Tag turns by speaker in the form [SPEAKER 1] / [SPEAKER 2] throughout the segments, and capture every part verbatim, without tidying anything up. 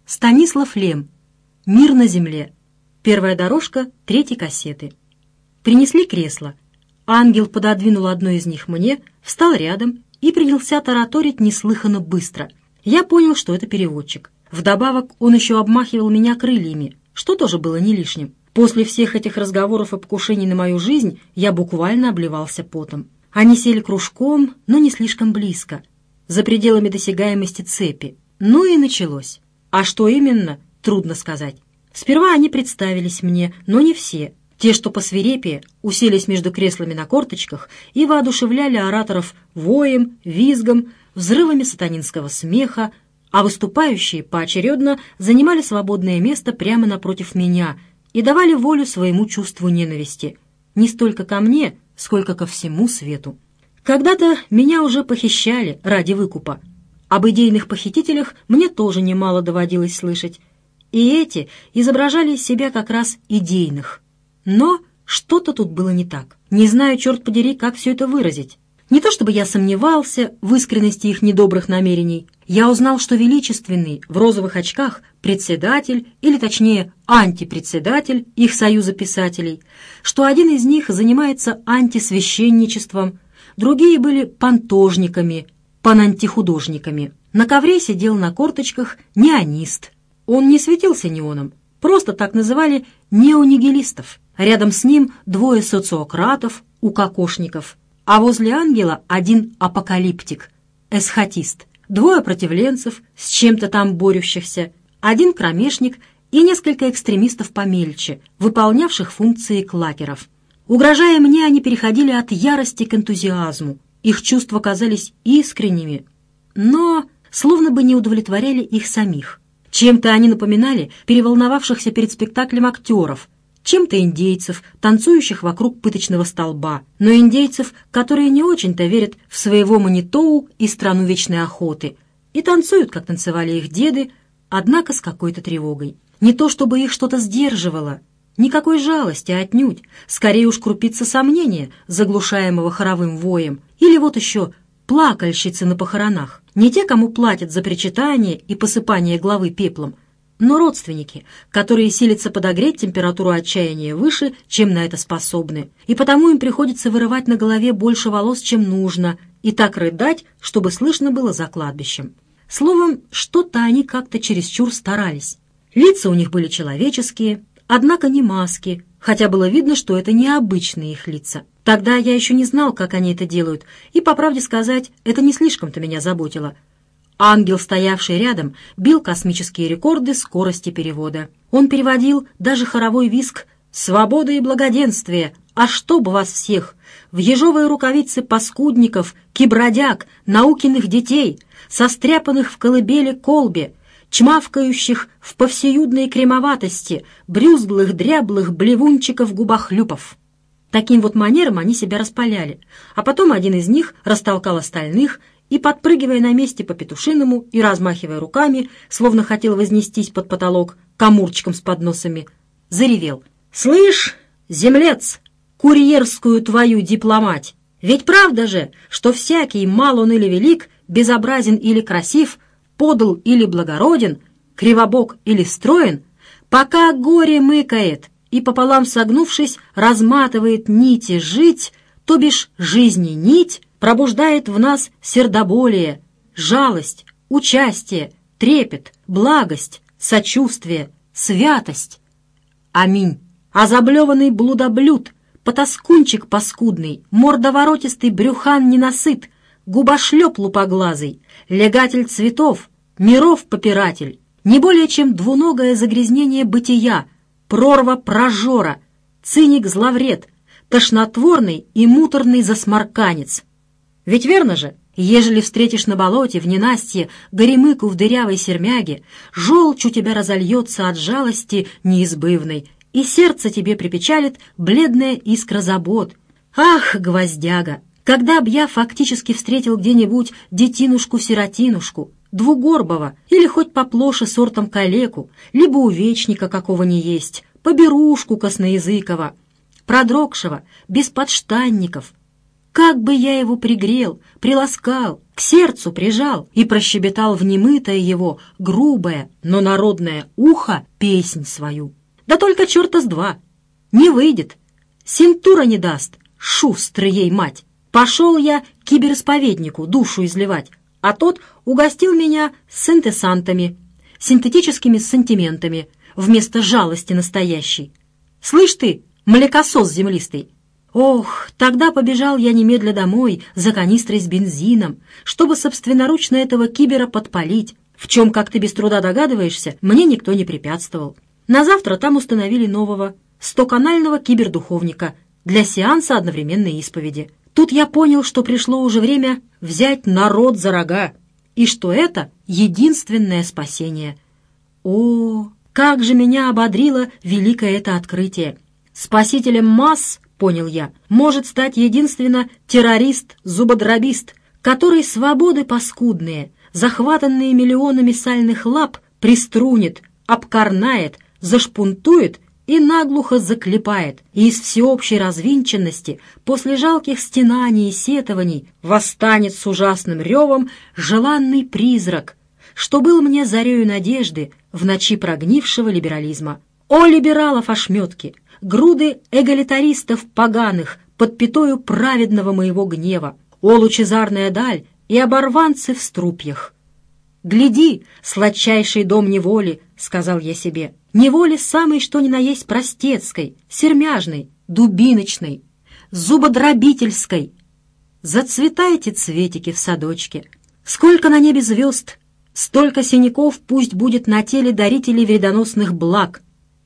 [SPEAKER 1] Станислав Лем. «Мир на земле». Первая дорожка третьей кассеты. Принесли кресло. Ангел пододвинул одно из них мне, встал рядом и принялся тараторить неслыханно быстро. Я понял, что это переводчик. Вдобавок он еще обмахивал меня крыльями, что тоже было не лишним. После всех этих разговоров и покушений на мою жизнь я буквально обливался потом. Они сели кружком, но не слишком близко, за пределами досягаемости цепи. Ну и началось. А что именно, трудно сказать. Сперва они представились мне, но не все. Те, что посвирепее, уселись между креслами на корточках и воодушевляли ораторов воем, визгом, взрывами сатанинского смеха, а выступающие поочередно занимали свободное место прямо напротив меня и давали волю своему чувству ненависти, не столько ко мне, сколько ко всему свету. Когда-то меня уже похищали ради выкупа. Об идейных похитителях мне тоже немало доводилось слышать, и эти изображали из себя как раз идейных. Но что-то тут было не так. Не знаю, черт подери, как все это выразить. Не то чтобы я сомневался в искренности их недобрых намерений. Я узнал, что величественный, в розовых очках, председатель, или точнее антипредседатель их союза писателей, что один из них занимается антисвященничеством, другие были понтожниками, панантихудожниками. На ковре сидел на корточках неонист. Он не светился неоном, просто так называли неонигилистов. Рядом с ним двое социократов, укокошников, а возле ангела один апокалиптик, эсхатист, двое противленцев, с чем-то там борющихся, один кромешник и несколько экстремистов помельче, выполнявших функции клакеров. Угрожая мне, они переходили от ярости к энтузиазму. Их чувства казались искренними, но словно бы не удовлетворяли их самих. Чем-то они напоминали переволновавшихся перед спектаклем актеров, чем-то индейцев, танцующих вокруг пыточного столба, но индейцев, которые не очень-то верят в своего Манитоу и страну вечной охоты, и танцуют, как танцевали их деды, однако с какой-то тревогой. Не то чтобы их что-то сдерживало, никакой жалости отнюдь, скорее уж крупица сомнения, заглушаемого хоровым воем, или вот еще плакальщицы на похоронах. Не те, кому платят за причитание и посыпание головы пеплом, но родственники, которые силятся подогреть температуру отчаяния выше, чем на это способны, и потому им приходится вырывать на голове больше волос, чем нужно, и так рыдать, чтобы слышно было за кладбищем. Словом, что-то они как-то чересчур старались. Лица у них были человеческие, однако не маски, хотя было видно, что это необычные их лица. Тогда я еще не знал, как они это делают, и, по правде сказать, это не слишком-то меня заботило. Ангел, стоявший рядом, бил космические рекорды скорости перевода. Он переводил даже хоровой визг «Свобода и благоденствие! А чтоб вас всех! В ежовые рукавицы паскудников, кибродяг, наукиных детей, состряпанных в колыбели колбе, чмавкающих в повсеюдной кремоватости, брюзглых, дряблых блевунчиков-губохлюпов». Таким вот манером они себя распаляли, а потом один из них растолкал остальных и, подпрыгивая на месте по-петушиному и размахивая руками, словно хотел вознестись под потолок к амурчикам с подносами, заревел: «Слышь, землец, курьерскую твою дипломать! Ведь правда же, что всякий, мал он или велик, безобразен или красив, подл или благороден, кривобок или строен, пока горе мыкает и, пополам согнувшись, разматывает нити жить, то бишь жизни нить, пробуждает в нас сердоболие, жалость, участие, трепет, благость, сочувствие, святость. Аминь. А заблеванный блудоблюд, потаскунчик паскудный, мордоворотистый брюхан ненасыт, губошлеп лупоглазый, легатель цветов, миров попиратель, не более чем двуногое загрязнение бытия, прорва прожора, циник-зловред, тошнотворный и муторный засморканец. Ведь верно же, ежели встретишь на болоте в ненастье горемыку в дырявой сермяге, желчь у тебя разольется от жалости неизбывной, и сердце тебе припечалит бледная искра забот. Ах, гвоздяга! Когда б я фактически встретил где-нибудь детинушку-сиротинушку, двугорбого или хоть поплоше сортом калеку, либо увечника какого ни есть, поберушку косноязыкого, продрогшего, без подштанников, Как бы я его пригрел, приласкал, к сердцу прижал и прощебетал в немытое его грубое, но народное ухо песнь свою. Да только черта с два. Не выйдет. Синтура не даст, шустрый ей мать. Пошел я к киберисповеднику душу изливать, а тот угостил меня синтесантами, синтетическими сантиментами, вместо жалости настоящей. Слышь ты, млекосос землистый! Ох, тогда побежал я немедля домой за канистрой с бензином, чтобы собственноручно этого кибера подпалить, в чем, как ты без труда догадываешься, мне никто не препятствовал. На завтра там установили нового, стоканального кибердуховника для сеанса одновременной исповеди. Тут я понял, что пришло уже время взять народ за рога, и что это единственное спасение. О, как же меня ободрило великое это открытие! Спасителем масс, понял я, может стать единственно террорист-зубодробист, который свободы паскудные, захватанные миллионами сальных лап, приструнит, обкорнает, зашпунтует и наглухо заклепает, и из всеобщей развинченности, после жалких стенаний и сетований, восстанет с ужасным ревом желанный призрак, что был мне зарею надежды в ночи прогнившего либерализма. О, либералов ошметки! Груды эгалитаристов поганых под пятою праведного моего гнева! О, лучезарная даль и оборванцы в струпьях! «Гляди, сладчайший дом неволи», — сказал я себе, — «неволи самой что ни на есть простецкой, сермяжной, дубиночной, зубодробительской. Зацветайте цветики в садочке. Сколько на небе звезд, столько синяков пусть будет на теле дарителей вредоносных благ».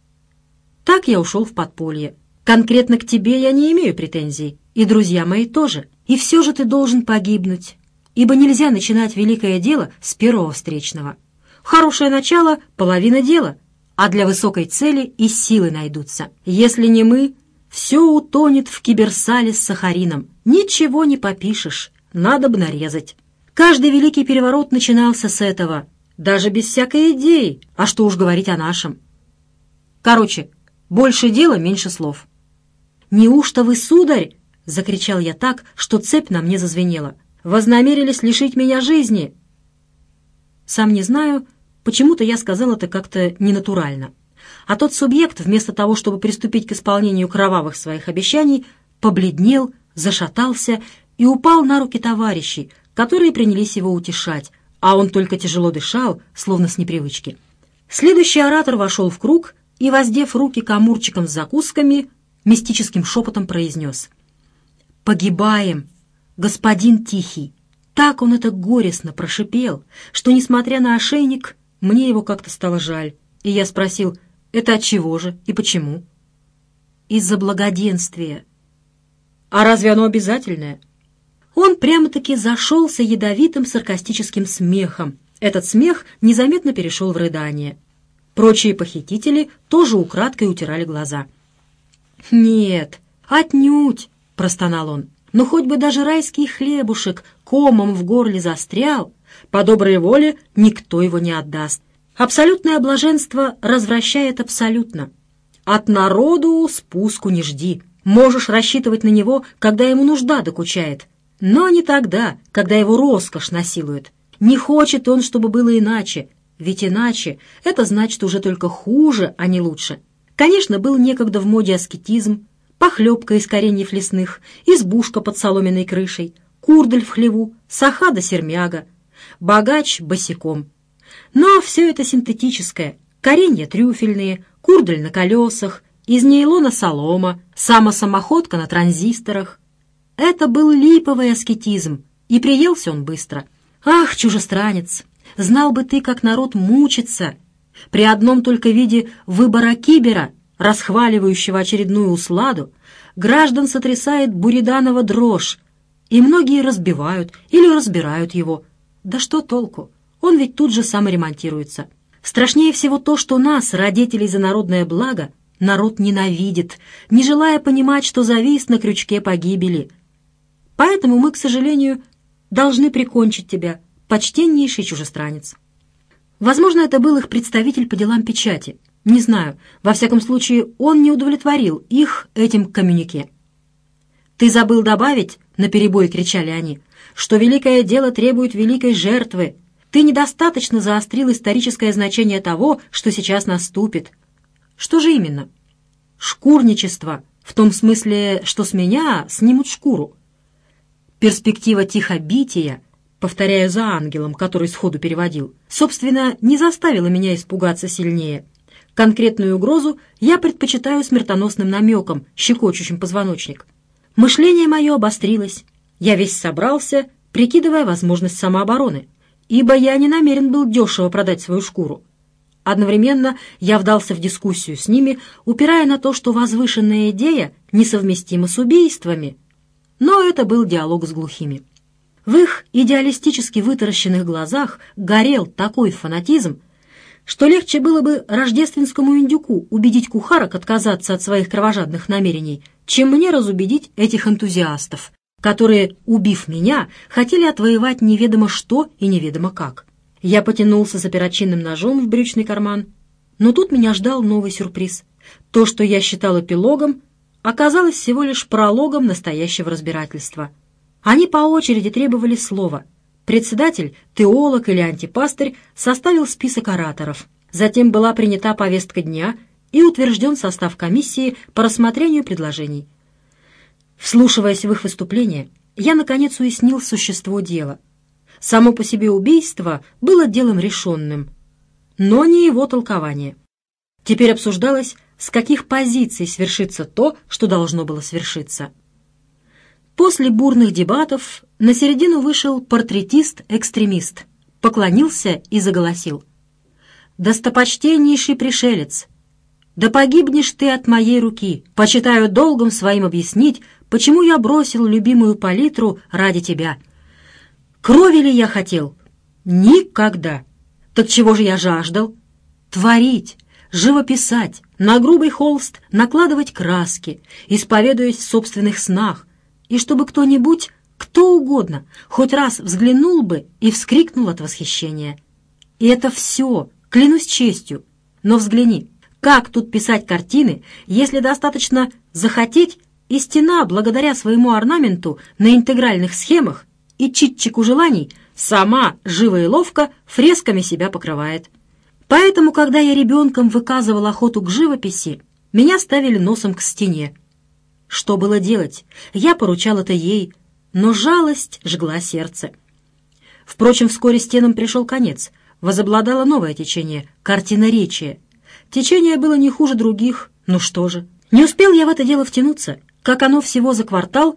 [SPEAKER 1] Так я ушел в подполье. Конкретно к тебе я не имею претензий, и друзья мои тоже. И все же ты должен погибнуть, ибо нельзя начинать великое дело с первого встречного. Хорошее начало — половина дела, а для высокой цели и силы найдутся. Если не мы, все утонет в киберсале с сахарином. Ничего не попишешь, надо бы нарезать. Каждый великий переворот начинался с этого, даже без всякой идеи, а что уж говорить о нашем. Короче, больше дела, меньше слов. «Неужто вы, сударь?» — закричал я так, что цепь на мне зазвенела. «Вознамерились лишить меня жизни?» Сам не знаю, почему-то я сказал это как-то ненатурально. А тот субъект, вместо того, чтобы приступить к исполнению кровавых своих обещаний, побледнел, зашатался и упал на руки товарищей, которые принялись его утешать, а он только тяжело дышал, словно с непривычки. Следующий оратор вошел в круг и, воздев руки к амурчикам с закусками, мистическим шепотом произнес: «Погибаем, господин Тихий». Так он это горестно прошипел, что, несмотря на ошейник, мне его как-то стало жаль. И я спросил: «Это от чего же и почему?» «Из-за благоденствия». «А разве оно обязательное?» Он прямо-таки зашелся ядовитым саркастическим смехом. Этот смех незаметно перешел в рыдание. Прочие похитители тоже украдкой утирали глаза. «Нет, отнюдь», — простонал он, — «но хоть бы даже райский хлебушек комом в горле застрял, по доброй воле никто его не отдаст. Абсолютное блаженство развращает абсолютно. От народу спуску не жди. Можешь рассчитывать на него, когда ему нужда докучает, но не тогда, когда его роскошь насилует. Не хочет он, чтобы было иначе, ведь иначе это значит уже только хуже, а не лучше. Конечно, был некогда в моде аскетизм, похлебка из кореньев лесных, избушка под соломенной крышей, курдаль в хлеву, саха да сермяга, богач босиком. Но все это синтетическое, коренья трюфельные, курдаль на колесах, из нейлона солома, самосамоходка на транзисторах. Это был липовый аскетизм, и приелся он быстро. Ах, чужестранец, знал бы ты, как народ мучится при одном только виде выбора кибера, расхваливающего очередную усладу. Граждан сотрясает буриданова дрожь, и многие разбивают или разбирают его. Да что толку? Он ведь тут же саморемонтируется. Страшнее всего то, что нас, родителей за народное благо, народ ненавидит, не желая понимать, что завис на крючке погибели. Поэтому мы, к сожалению, должны прикончить тебя, почтеннейший чужестранец». Возможно, это был их представитель по делам печати. Не знаю, во всяком случае, он не удовлетворил их этим коммюнике. «Ты забыл добавить», — наперебой кричали они, что великое дело требует великой жертвы. Ты недостаточно заострил историческое значение того, что сейчас наступит. Что же именно? Шкурничество, в том смысле, что с меня снимут шкуру. Перспектива тихобития, повторяю за ангелом, который сходу переводил, собственно, не заставила меня испугаться сильнее. Конкретную угрозу я предпочитаю смертоносным намеком, щекочущим позвоночник. Мышление мое обострилось. Я весь собрался, прикидывая возможность самообороны, ибо я не намерен был дешево продать свою шкуру. Одновременно я вдался в дискуссию с ними, упирая на то, что возвышенная идея несовместима с убийствами. Но это был диалог с глухими. В их идеалистически вытаращенных глазах горел такой фанатизм, что легче было бы рождественскому индюку убедить кухарок отказаться от своих кровожадных намерений, чем мне разубедить этих энтузиастов, которые, убив меня, хотели отвоевать неведомо что и неведомо как. Я потянулся за перочинным ножом в брючный карман, но тут меня ждал новый сюрприз. То, что я считал эпилогом, оказалось всего лишь прологом настоящего разбирательства. Они по очереди требовали слова. Председатель, теолог или антипастырь составил список ораторов. Затем была принята повестка дня и утвержден состав комиссии по рассмотрению предложений. Вслушиваясь в их выступления, я, наконец, уяснил существо дела. Само по себе убийство было делом решенным, но не его толкование. Теперь обсуждалось, с каких позиций свершится то, что должно было свершиться. После бурных дебатов на середину вышел портретист-экстремист, поклонился и заголосил. «Достопочтеннейший пришелец! Да погибнешь ты от моей руки! Почитаю долгом своим объяснить, почему я бросил любимую палитру ради тебя. Крови ли я хотел? Никогда! Так чего же я жаждал? Творить, живописать, на грубый холст накладывать краски, исповедуясь в собственных снах, и чтобы кто-нибудь, кто угодно, хоть раз взглянул бы и вскрикнул от восхищения. И это все, клянусь честью. Но взгляни, как тут писать картины, если достаточно захотеть, и стена, благодаря своему орнаменту на интегральных схемах и читчику желаний, сама, живо и ловко, фресками себя покрывает. Поэтому, когда я ребенком выказывал охоту к живописи, меня ставили носом к стене. Что было делать? Я поручал это ей, но жалость жгла сердце. Впрочем, вскоре стенам пришел конец. Возобладало новое течение — картиноречие. Течение было не хуже других, ну что же. Не успел я в это дело втянуться, как оно всего за квартал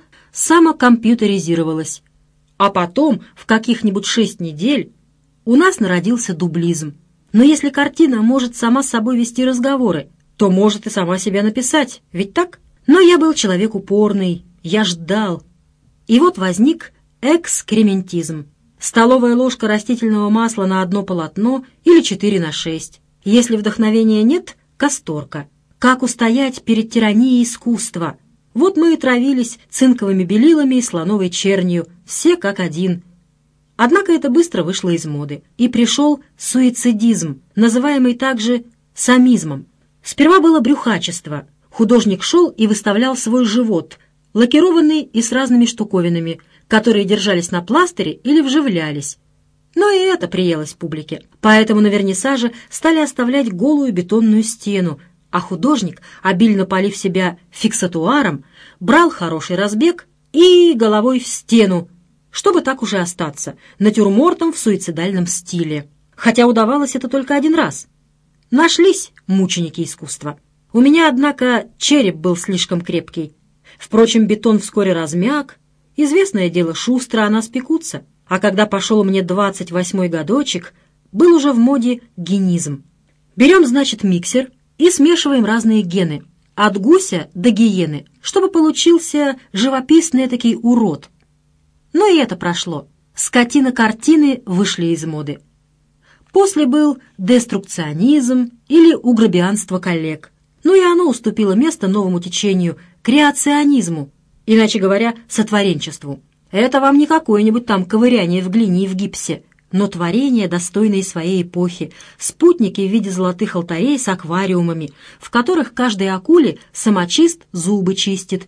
[SPEAKER 1] самокомпьютеризировалось. А потом, в каких-нибудь шесть недель, у нас народился дублизм. Но если картина может сама с собой вести разговоры, то может и сама себя написать, ведь так? Но я был человек упорный, я ждал. И вот возник экскрементизм. Столовая ложка растительного масла на одно полотно или четыре на шесть. Если вдохновения нет — касторка. Как устоять перед тиранией искусства? Вот мы и травились цинковыми белилами и слоновой чернью, все как один. Однако это быстро вышло из моды, и пришел суицидизм, называемый также самизмом. Сперва было брюхачество. Художник шел и выставлял свой живот, лакированный и с разными штуковинами, которые держались на пластыре или вживлялись. Но и это приелось публике. Поэтому на вернисаже стали оставлять голую бетонную стену, а художник, обильно полив себя фиксатуаром, брал хороший разбег и головой в стену, чтобы так уже остаться, натюрмортом в суицидальном стиле. Хотя удавалось это только один раз. Нашлись мученики искусства. У меня, однако, череп был слишком крепкий. Впрочем, бетон вскоре размяк. Известное дело, шустро о нас пекутся. А когда пошел мне двадцать восьмой годочек, был уже в моде генизм. Берем, значит, миксер и смешиваем разные гены, от гуся до гиены, чтобы получился живописный такой урод. Но и это прошло. Скотина-картины вышли из моды. После был деструкционизм или угробианство коллег. Ну и оно уступило место новому течению — креационизму, иначе говоря, сотворенчеству. Это вам не какое-нибудь там ковыряние в глине и в гипсе, но творения, достойные своей эпохи, спутники в виде золотых алтарей с аквариумами, в которых каждой акуле самочист зубы чистит,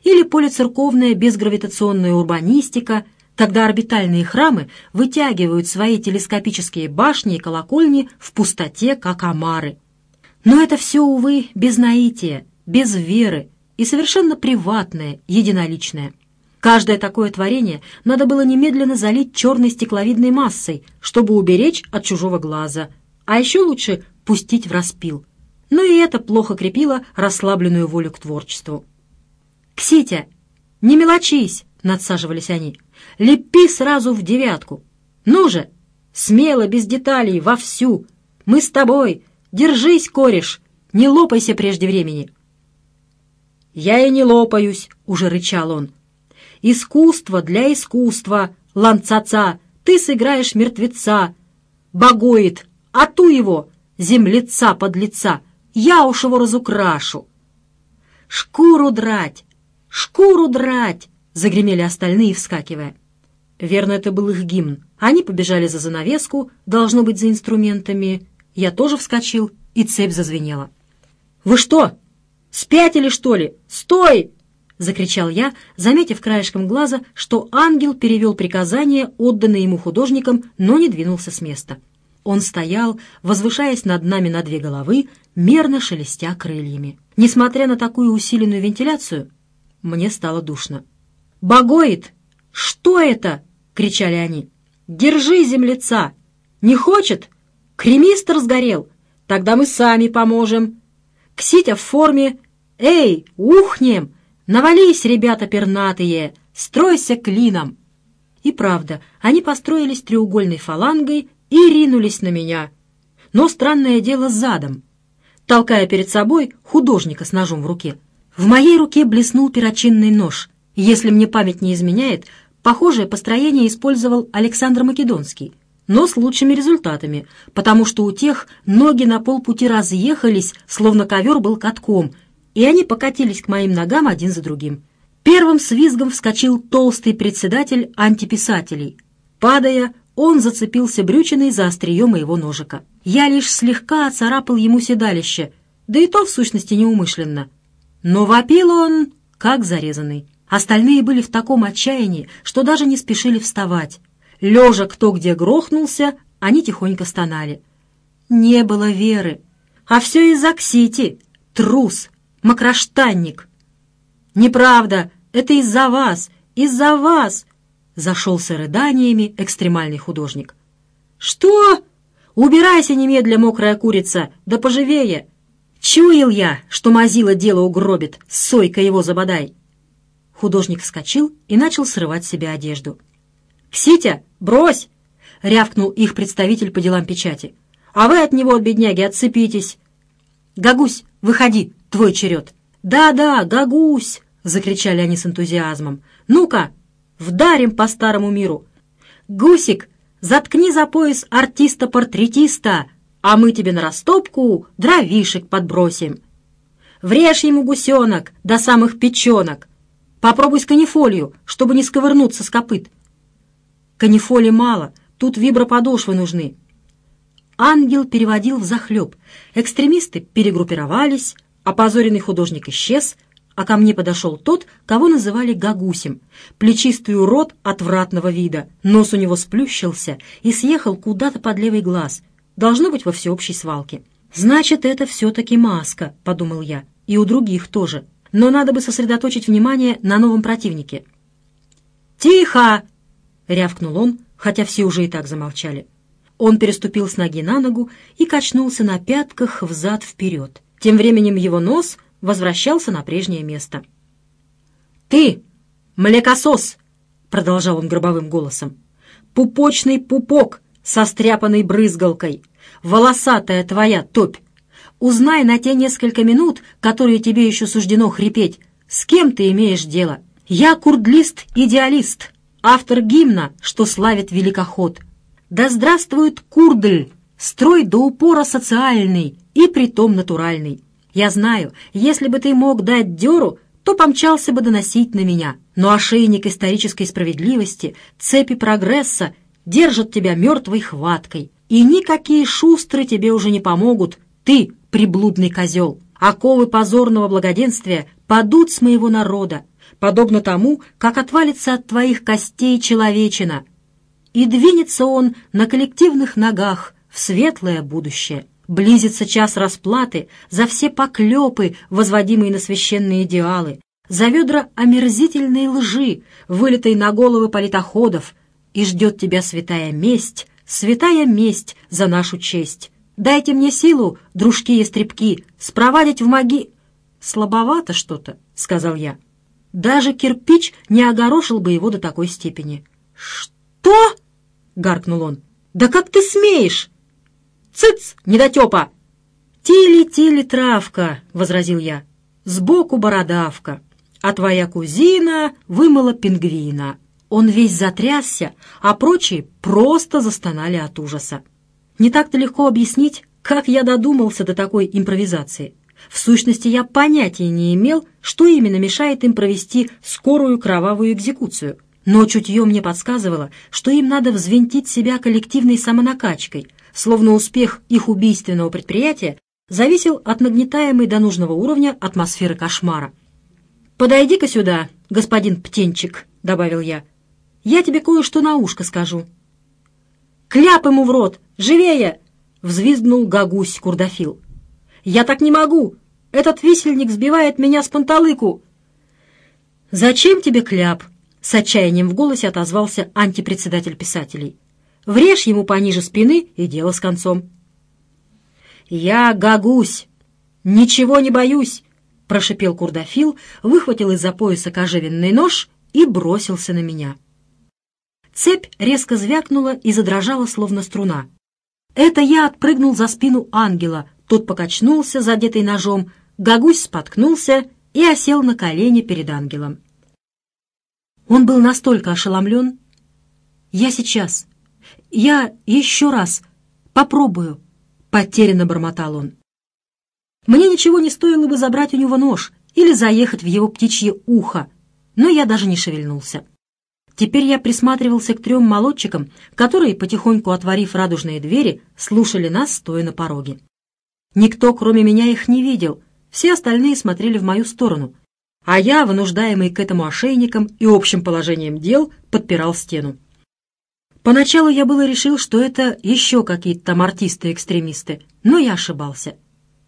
[SPEAKER 1] или полицерковная безгравитационная урбанистика, когда орбитальные храмы вытягивают свои телескопические башни и колокольни в пустоте, как омары. Но это все, увы, без наития, без веры и совершенно приватное, единоличное. Каждое такое творение надо было немедленно залить черной стекловидной массой, чтобы уберечь от чужого глаза, а еще лучше пустить в распил. Но и это плохо крепило расслабленную волю к творчеству. «Кситя, не мелочись!» — надсаживались они. «Лепи сразу в девятку! Ну же! Смело, без деталей, вовсю! Мы с тобой! Держись, кореш! Не лопайся прежде времени!» «Я и не лопаюсь!» — уже рычал он. «Искусство для искусства! Ланцаца! Ты сыграешь мертвеца! Богоид! Ату его! Землеца подлеца! Я уж его разукрашу!» «Шкуру драть! Шкуру драть!» — загремели остальные, вскакивая. Верно, это был их гимн. Они побежали за занавеску, должно быть, за инструментами. Я тоже вскочил, и цепь зазвенела. «Вы что, спятили, что ли? Стой!» — закричал я, заметив краешком глаза, что ангел перевел приказание, отданное ему художником, но не двинулся с места. Он стоял, возвышаясь над нами на две головы, мерно шелестя крыльями. Несмотря на такую усиленную вентиляцию, мне стало душно. «Богоид! Что это?» — кричали они. «Держи, землеца! Не хочет? Кремистр сгорел! Тогда мы сами поможем! Кситя в форме! Эй, ухнем! Навались, ребята пернатые! Стройся клином!» И правда, они построились треугольной фалангой и ринулись на меня. Но странное дело задом, толкая перед собой художника с ножом в руке. В моей руке блеснул перочинный нож. Если мне память не изменяет, похожее построение использовал Александр Македонский, но с лучшими результатами, потому что у тех ноги на полпути разъехались, словно ковер был катком, и они покатились к моим ногам один за другим. Первым с визгом вскочил толстый председатель антиписателей. Падая, он зацепился брючиной за острие моего ножика. Я лишь слегка оцарапал ему седалище, да и то, в сущности, неумышленно. Но вопил он, как зарезанный. Остальные были в таком отчаянии, что даже не спешили вставать. Лежа кто где грохнулся, они тихонько стонали. Не было веры. А все из-за Ксити. Трус, мокроштанник. «Неправда, это из-за вас, из-за вас!» Зашелся рыданиями экстремальный художник. «Что? Убирайся немедля, мокрая курица, да поживее! Чуял я, что мазила дело угробит, сойка его забодай!» Художник вскочил и начал срывать с себя одежду. «Кситя, брось!» — рявкнул их представитель по делам печати. «А вы от него, от бедняги, отцепитесь!» «Гагусь, выходи, твой черед!» «Да-да, Гагусь!» — закричали они с энтузиазмом. «Ну-ка, вдарим по старому миру! Гусик, заткни за пояс артиста-портретиста, а мы тебе на растопку дровишек подбросим! Врежь ему, гусенок, до самых печенок! Попробуй с канифолью, чтобы не сковырнуться с копыт! Канифоли мало, тут виброподошвы нужны!» Ангел переводил взахлеб. Экстремисты перегруппировались, опозоренный художник исчез, а ко мне подошел тот, кого называли Гагусем, плечистый урод отвратного вида. Нос у него сплющился и съехал куда-то под левый глаз, должно быть, во всеобщей свалке. «Значит, это все-таки маска», — подумал я, — «и у других тоже. Но надо бы сосредоточить внимание на новом противнике». «Тихо!» — рявкнул он, хотя все уже и так замолчали. Он переступил с ноги на ногу и качнулся на пятках взад-вперед. Тем временем его нос возвращался на прежнее место. «Ты, млекосос!» — продолжал он гробовым голосом. «Пупочный пупок со стряпанной брызгалкой, волосатая твоя топь! Узнай на те несколько минут, которые тебе еще суждено хрипеть, с кем ты имеешь дело. Я курдлист-идеалист, автор гимна, что славит великоход. Да здравствует Курдль, строй до упора социальный и притом натуральный. Я знаю, если бы ты мог дать дёру, то помчался бы доносить на меня. Но ошейник исторической справедливости, цепи прогресса держат тебя мертвой хваткой. И никакие шустры тебе уже не помогут, ты, приблудный козел. Оковы позорного благоденствия падут с моего народа. подобно тому, как отвалится от твоих костей человечина, и двинется он на коллективных ногах в светлое будущее. Близится час расплаты за все поклепы, возводимые на священные идеалы, за ведра омерзительной лжи, вылитой на головы политоходов, и ждет тебя святая месть, святая месть за нашу честь. Дайте мне силу, дружки-ястребки, спровадить в моги... «Слабовато что-то», — сказал я. Даже кирпич не огорошил бы его до такой степени. «Что?» — гаркнул он. «Да как ты смеешь?» «Цыц, недотепа!» «Тили-тили, травка», — возразил я. «Сбоку бородавка, а твоя кузина вымыла пингвина». Он весь затрясся, а прочие просто застонали от ужаса. Не так-то легко объяснить, как я додумался до такой импровизации. В сущности, я понятия не имел, что именно мешает им провести скорую кровавую экзекуцию. Но чутье мне подсказывало, что им надо взвинтить себя коллективной самонакачкой, словно успех их убийственного предприятия зависел от нагнетаемой до нужного уровня атмосферы кошмара. «Подойди-ка сюда, господин Птенчик», — добавил я. «Я тебе кое-что на ушко скажу». «Кляп ему в рот! Живее!» — взвизгнул Гагусь Курдафил. «Я так не могу! Этот висельник сбивает меня с панталыку!» «Зачем тебе кляп?» — с отчаянием в голосе отозвался антипредседатель писателей. «Врежь ему пониже спины, и дело с концом». «Я Гагусь! Ничего не боюсь!» — прошипел Курдафил, выхватил из-за пояса кожевенный нож и бросился на меня. Цепь резко звякнула и задрожала, словно струна. Это я отпрыгнул за спину ангела, тот покачнулся, задетый ножом, Гагусь споткнулся и осел на колени перед ангелом. Он был настолько ошеломлен. «Я сейчас, я еще раз попробую», — потерянно бормотал он. Мне ничего не стоило бы забрать у него нож или заехать в его птичье ухо, но я даже не шевельнулся. Теперь я присматривался к трем молодчикам, которые, потихоньку отворив радужные двери, слушали нас, стоя на пороге. Никто, кроме меня, их не видел, все остальные смотрели в мою сторону, а я, вынуждаемый к этому ошейником и общим положением дел, подпирал стену. Поначалу я было решил, что это еще какие-то там артисты-экстремисты, но я ошибался.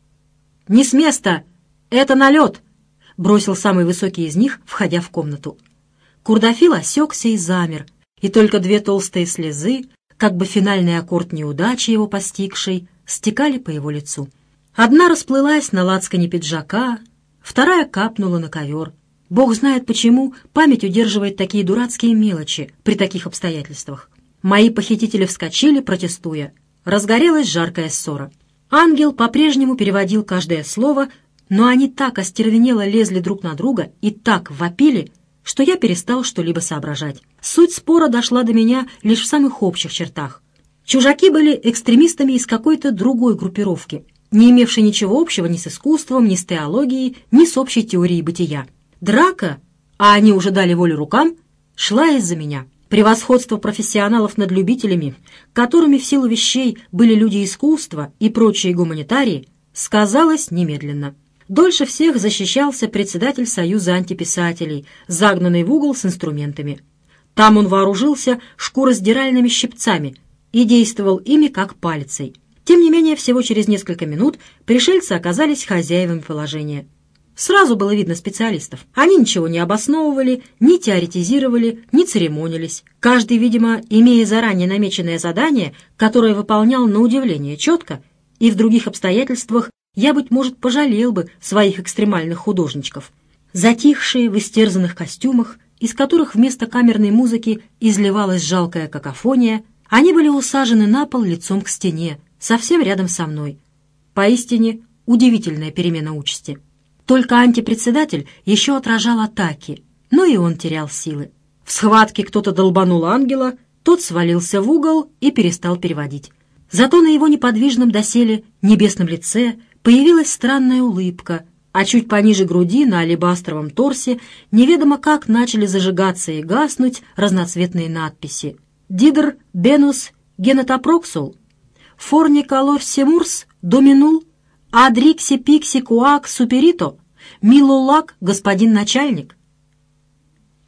[SPEAKER 1] «Не с места! Это налет!» — бросил самый высокий из них, входя в комнату. Курдафил осекся и замер, и только две толстые слезы, как бы финальный аккорд неудачи его постигшей, стекали по его лицу. Одна расплылась на лацкане пиджака, вторая капнула на ковер. Бог знает почему, память удерживает такие дурацкие мелочи при таких обстоятельствах. Мои похитители вскочили, протестуя. Разгорелась жаркая ссора. Ангел по-прежнему переводил каждое слово, но они так остервенело лезли друг на друга и так вопили, что я перестал что-либо соображать. Суть спора дошла до меня лишь в самых общих чертах. Чужаки были экстремистами из какой-то другой группировки, не имевшей ничего общего ни с искусством, ни с теологией, ни с общей теорией бытия. Драка, а они уже дали волю рукам, шла из-за меня. Превосходство профессионалов над любителями, которыми в силу вещей были люди искусства и прочие гуманитарии, сказалось немедленно. Дольше всех защищался председатель Союза антиписателей, загнанный в угол с инструментами. Там он вооружился шкуросдиральными щипцами и действовал ими как палицей. Тем не менее, всего через несколько минут пришельцы оказались хозяевами положения. Сразу было видно специалистов. Они ничего не обосновывали, не теоретизировали, не церемонились. Каждый, видимо, имея заранее намеченное задание, которое выполнял на удивление четко, и в других обстоятельствах я, быть может, пожалел бы своих экстремальных художничков. Затихшие в истерзанных костюмах, из которых вместо камерной музыки изливалась жалкая какофония, они были усажены на пол лицом к стене, совсем рядом со мной. Поистине удивительная перемена участи. Только антипредседатель еще отражал атаки, но и он терял силы. В схватке кто-то долбанул ангела, тот свалился в угол и перестал переводить. Зато на его неподвижном доселе небесном лице появилась странная улыбка, а чуть пониже груди на алебастровом торсе неведомо как начали зажигаться и гаснуть разноцветные надписи. «Дидр бенус генетопроксул», «Форникалор семурс доминул», «Адрикси пикси куак суперито», «Милулак господин начальник».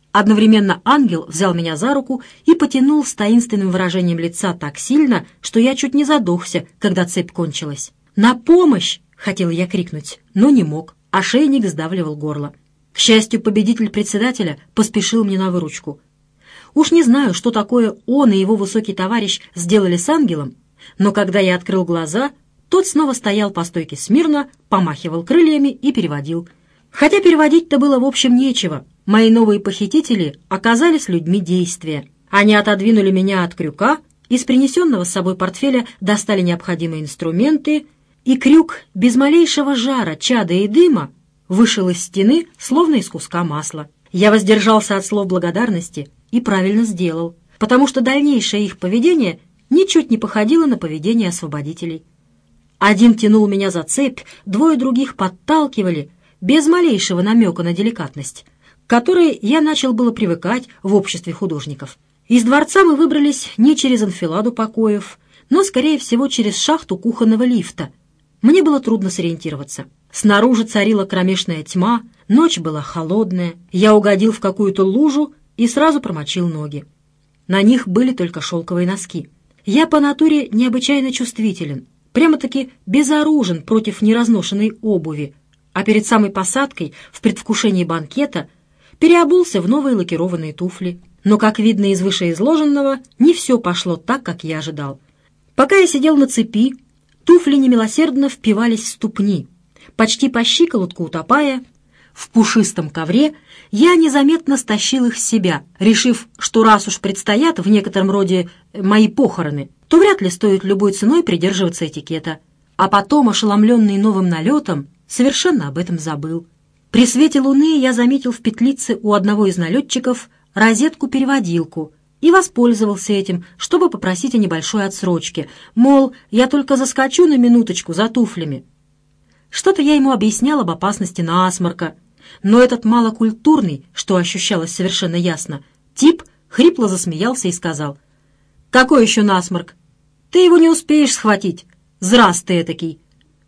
[SPEAKER 1] Одновременно ангел взял меня за руку и потянул с таинственным выражением лица так сильно, что я чуть не задохся, когда цепь кончилась. «На помощь!» — хотел я крикнуть, но не мог. Ошейник сдавливал горло. К счастью, победитель председателя поспешил мне на выручку. Уж не знаю, что такое он и его высокий товарищ сделали с ангелом, но когда я открыл глаза, тот снова стоял по стойке смирно, помахивал крыльями и переводил. Хотя переводить-то было в общем нечего. Мои новые похитители оказались людьми действия. Они отодвинули меня от крюка, из принесенного с собой портфеля достали необходимые инструменты, и крюк без малейшего жара, чада и дыма вышел из стены, словно из куска масла. Я воздержался от слов благодарности и правильно сделал, потому что дальнейшее их поведение ничуть не походило на поведение освободителей. Один тянул меня за цепь, двое других подталкивали, без малейшего намека на деликатность, к которой я начал было привыкать в обществе художников. Из дворца мы выбрались не через анфиладу покоев, но, скорее всего, через шахту кухонного лифта. Мне было трудно сориентироваться. Снаружи царила кромешная тьма, ночь была холодная, я угодил в какую-то лужу и сразу промочил ноги. На них были только шелковые носки. Я по натуре необычайно чувствителен, прямо-таки безоружен против неразношенной обуви, а перед самой посадкой, в предвкушении банкета, переобулся в новые лакированные туфли. Но, как видно из вышеизложенного, не все пошло так, как я ожидал. Пока я сидел на цепи, туфли немилосердно впивались в ступни. Почти по щиколотку утопая в пушистом ковре, я незаметно стащил их с себя, решив, что раз уж предстоят в некотором роде мои похороны, то вряд ли стоит любой ценой придерживаться этикета. А потом, ошеломленный новым налетом, совершенно об этом забыл. При свете луны я заметил в петлице у одного из налетчиков розетку-переводилку и воспользовался этим, чтобы попросить о небольшой отсрочке, мол, я только заскочу на минуточку за туфлями. Что-то я ему объяснял об опасности насморка, но этот малокультурный, что ощущалось совершенно ясно, тип хрипло засмеялся и сказал: «Какой еще насморк? Ты его не успеешь схватить, зрас ты этакий».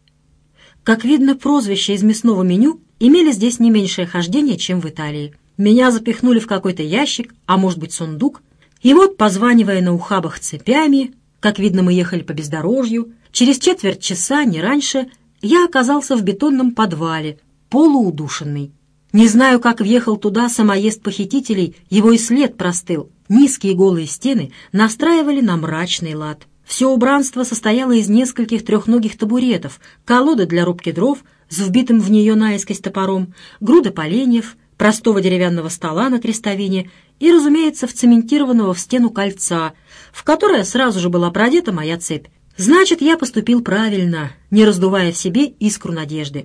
[SPEAKER 1] Как видно, прозвища из мясного меню имели здесь не меньшее хождение, чем в Италии. Меня запихнули в какой-то ящик, а может быть сундук, и вот, позванивая на ухабах цепями, как видно, мы ехали по бездорожью, через четверть часа, не раньше, я оказался в бетонном подвале, полуудушенный. Не знаю, как въехал туда самоезд похитителей, его и след простыл. Низкие голые стены настраивали на мрачный лад. Все убранство состояло из нескольких трехногих табуретов, колоды для рубки дров с вбитым в нее наискось топором, груды поленьев, простого деревянного стола на крестовине и, разумеется, вцементированного в стену кольца, в которое сразу же была продета моя цепь. Значит, я поступил правильно, не раздувая в себе искру надежды.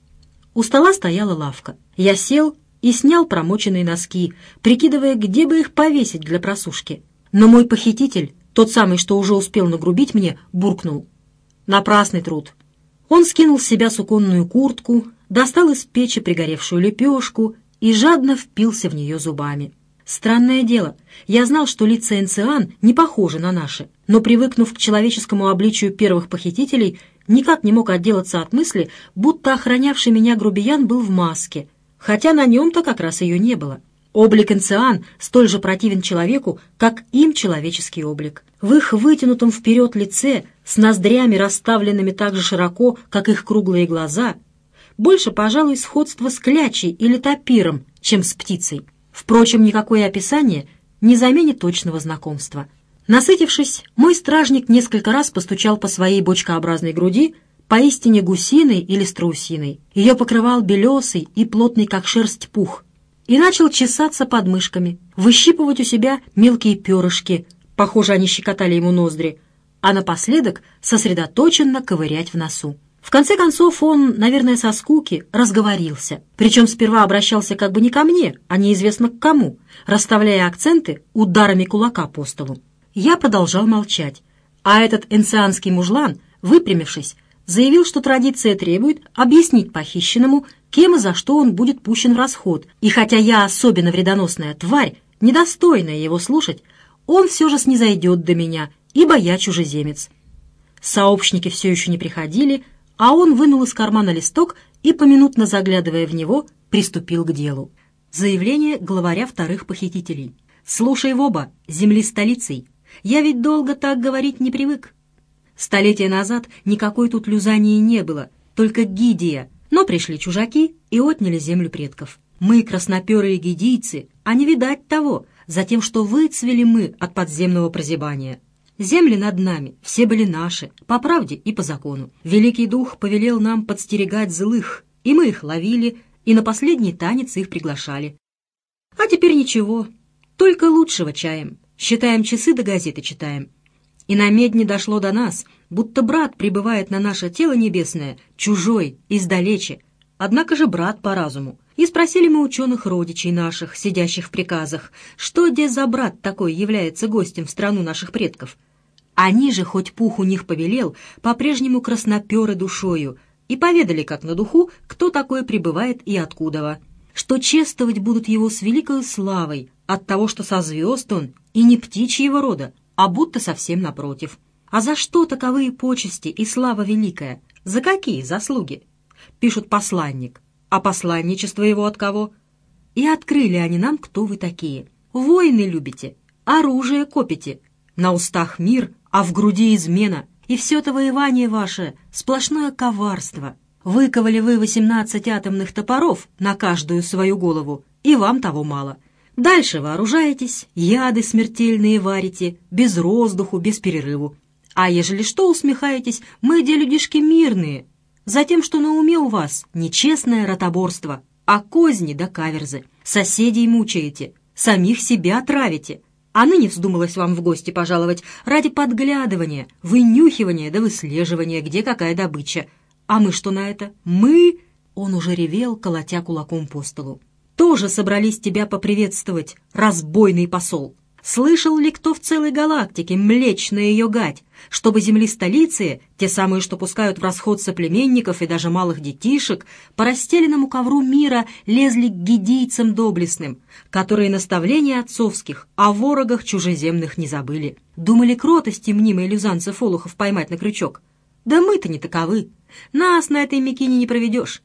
[SPEAKER 1] У стола стояла лавка. Я сел и снял промоченные носки, прикидывая, где бы их повесить для просушки. Но мой похититель, тот самый, что уже успел нагрубить мне, буркнул: «Напрасный труд». Он скинул с себя суконную куртку, достал из печи пригоревшую лепешку и жадно впился в нее зубами. Странное дело, я знал, что лица энциан не похожи на наши, но, привыкнув к человеческому обличию первых похитителей, никак не мог отделаться от мысли, будто охранявший меня грубиян был в маске, хотя на нем-то как раз ее не было. Облик энциан столь же противен человеку, как им человеческий облик. В их вытянутом вперед лице, с ноздрями расставленными так же широко, как их круглые глаза, больше, пожалуй, сходство с клячей или тапиром, чем с птицей. Впрочем, никакое описание не заменит точного знакомства. Насытившись, мой стражник несколько раз постучал по своей бочкообразной груди, поистине гусиной или страусиной. Ее покрывал белесый и плотный, как шерсть, пух, и начал чесаться под мышками, выщипывать у себя мелкие перышки, похоже, они щекотали ему ноздри, а напоследок сосредоточенно ковырять в носу. В конце концов он, наверное, со скуки, разговорился. Причем сперва обращался как бы не ко мне, а неизвестно к кому, расставляя акценты ударами кулака по столу. Я продолжал молчать, а этот энцианский мужлан, выпрямившись, заявил, что традиция требует объяснить похищенному, кем и за что он будет пущен в расход, и хотя я особенно вредоносная тварь, недостойная его слушать, он все же снизойдет до меня, ибо я чужеземец. Сообщники все еще не приходили, а он вынул из кармана листок и, поминутно заглядывая в него, приступил к делу. Заявление главаря вторых похитителей. «Слушай в оба, земли столицей. Я ведь долго так говорить не привык». Столетия назад никакой тут Люзании не было, только Гидия, но пришли чужаки и отняли землю предков. Мы, красноперые гидийцы, а не видать того, за тем, что выцвели мы от подземного прозябания. Земли над нами все были наши, по правде и по закону. Великий Дух повелел нам подстерегать злых, и мы их ловили, и на последний танец их приглашали. А теперь ничего, только лучшего чаем. Считаем часы до газеты читаем. И на медне дошло до нас, будто брат прибывает на наше тело небесное, чужой, издалече, однако же брат по разуму. И спросили мы ученых родичей наших, сидящих в приказах, что де за брат такой является гостем в страну наших предков. Они же, хоть пух у них повелел, по-прежнему красноперы душою, и поведали, как на духу, кто такой прибывает и откудова, что чествовать будут его с великой славой от того, что со звезд он и не птичьего рода, а будто совсем напротив. А за что таковые почести и слава великая? За какие заслуги? Пишут посланник. А посланничество его от кого? И открыли они нам, кто вы такие. Войны любите, оружие копите, на устах мир, а в груди измена. И все-то воевание ваше — сплошное коварство. Выковали вы восемнадцать атомных топоров на каждую свою голову, и вам того мало. Дальше вооружаетесь, яды смертельные варите, без воздуху, без перерыву. А ежели что усмехаетесь, мы, де людишки мирные, затем, что на уме у вас нечестное ротоборство, а козни да каверзы. Соседей мучаете, самих себя травите. А ныне вздумалось вам в гости пожаловать ради подглядывания, вынюхивания да выслеживания, где какая добыча. А мы что на это? Мы...» Он уже ревел, колотя кулаком по столу. «Тоже собрались тебя поприветствовать, разбойный посол. Слышал ли кто в целой галактике млечная ее гать, чтобы земли столицы, те самые, что пускают в расход соплеменников и даже малых детишек, по расстеленному ковру мира лезли к гидийцам доблестным, которые наставления отцовских о ворогах чужеземных не забыли? Думали кротости мнимой люзанцев олухов поймать на крючок? Да мы-то не таковы. Нас на этой мякине не проведешь.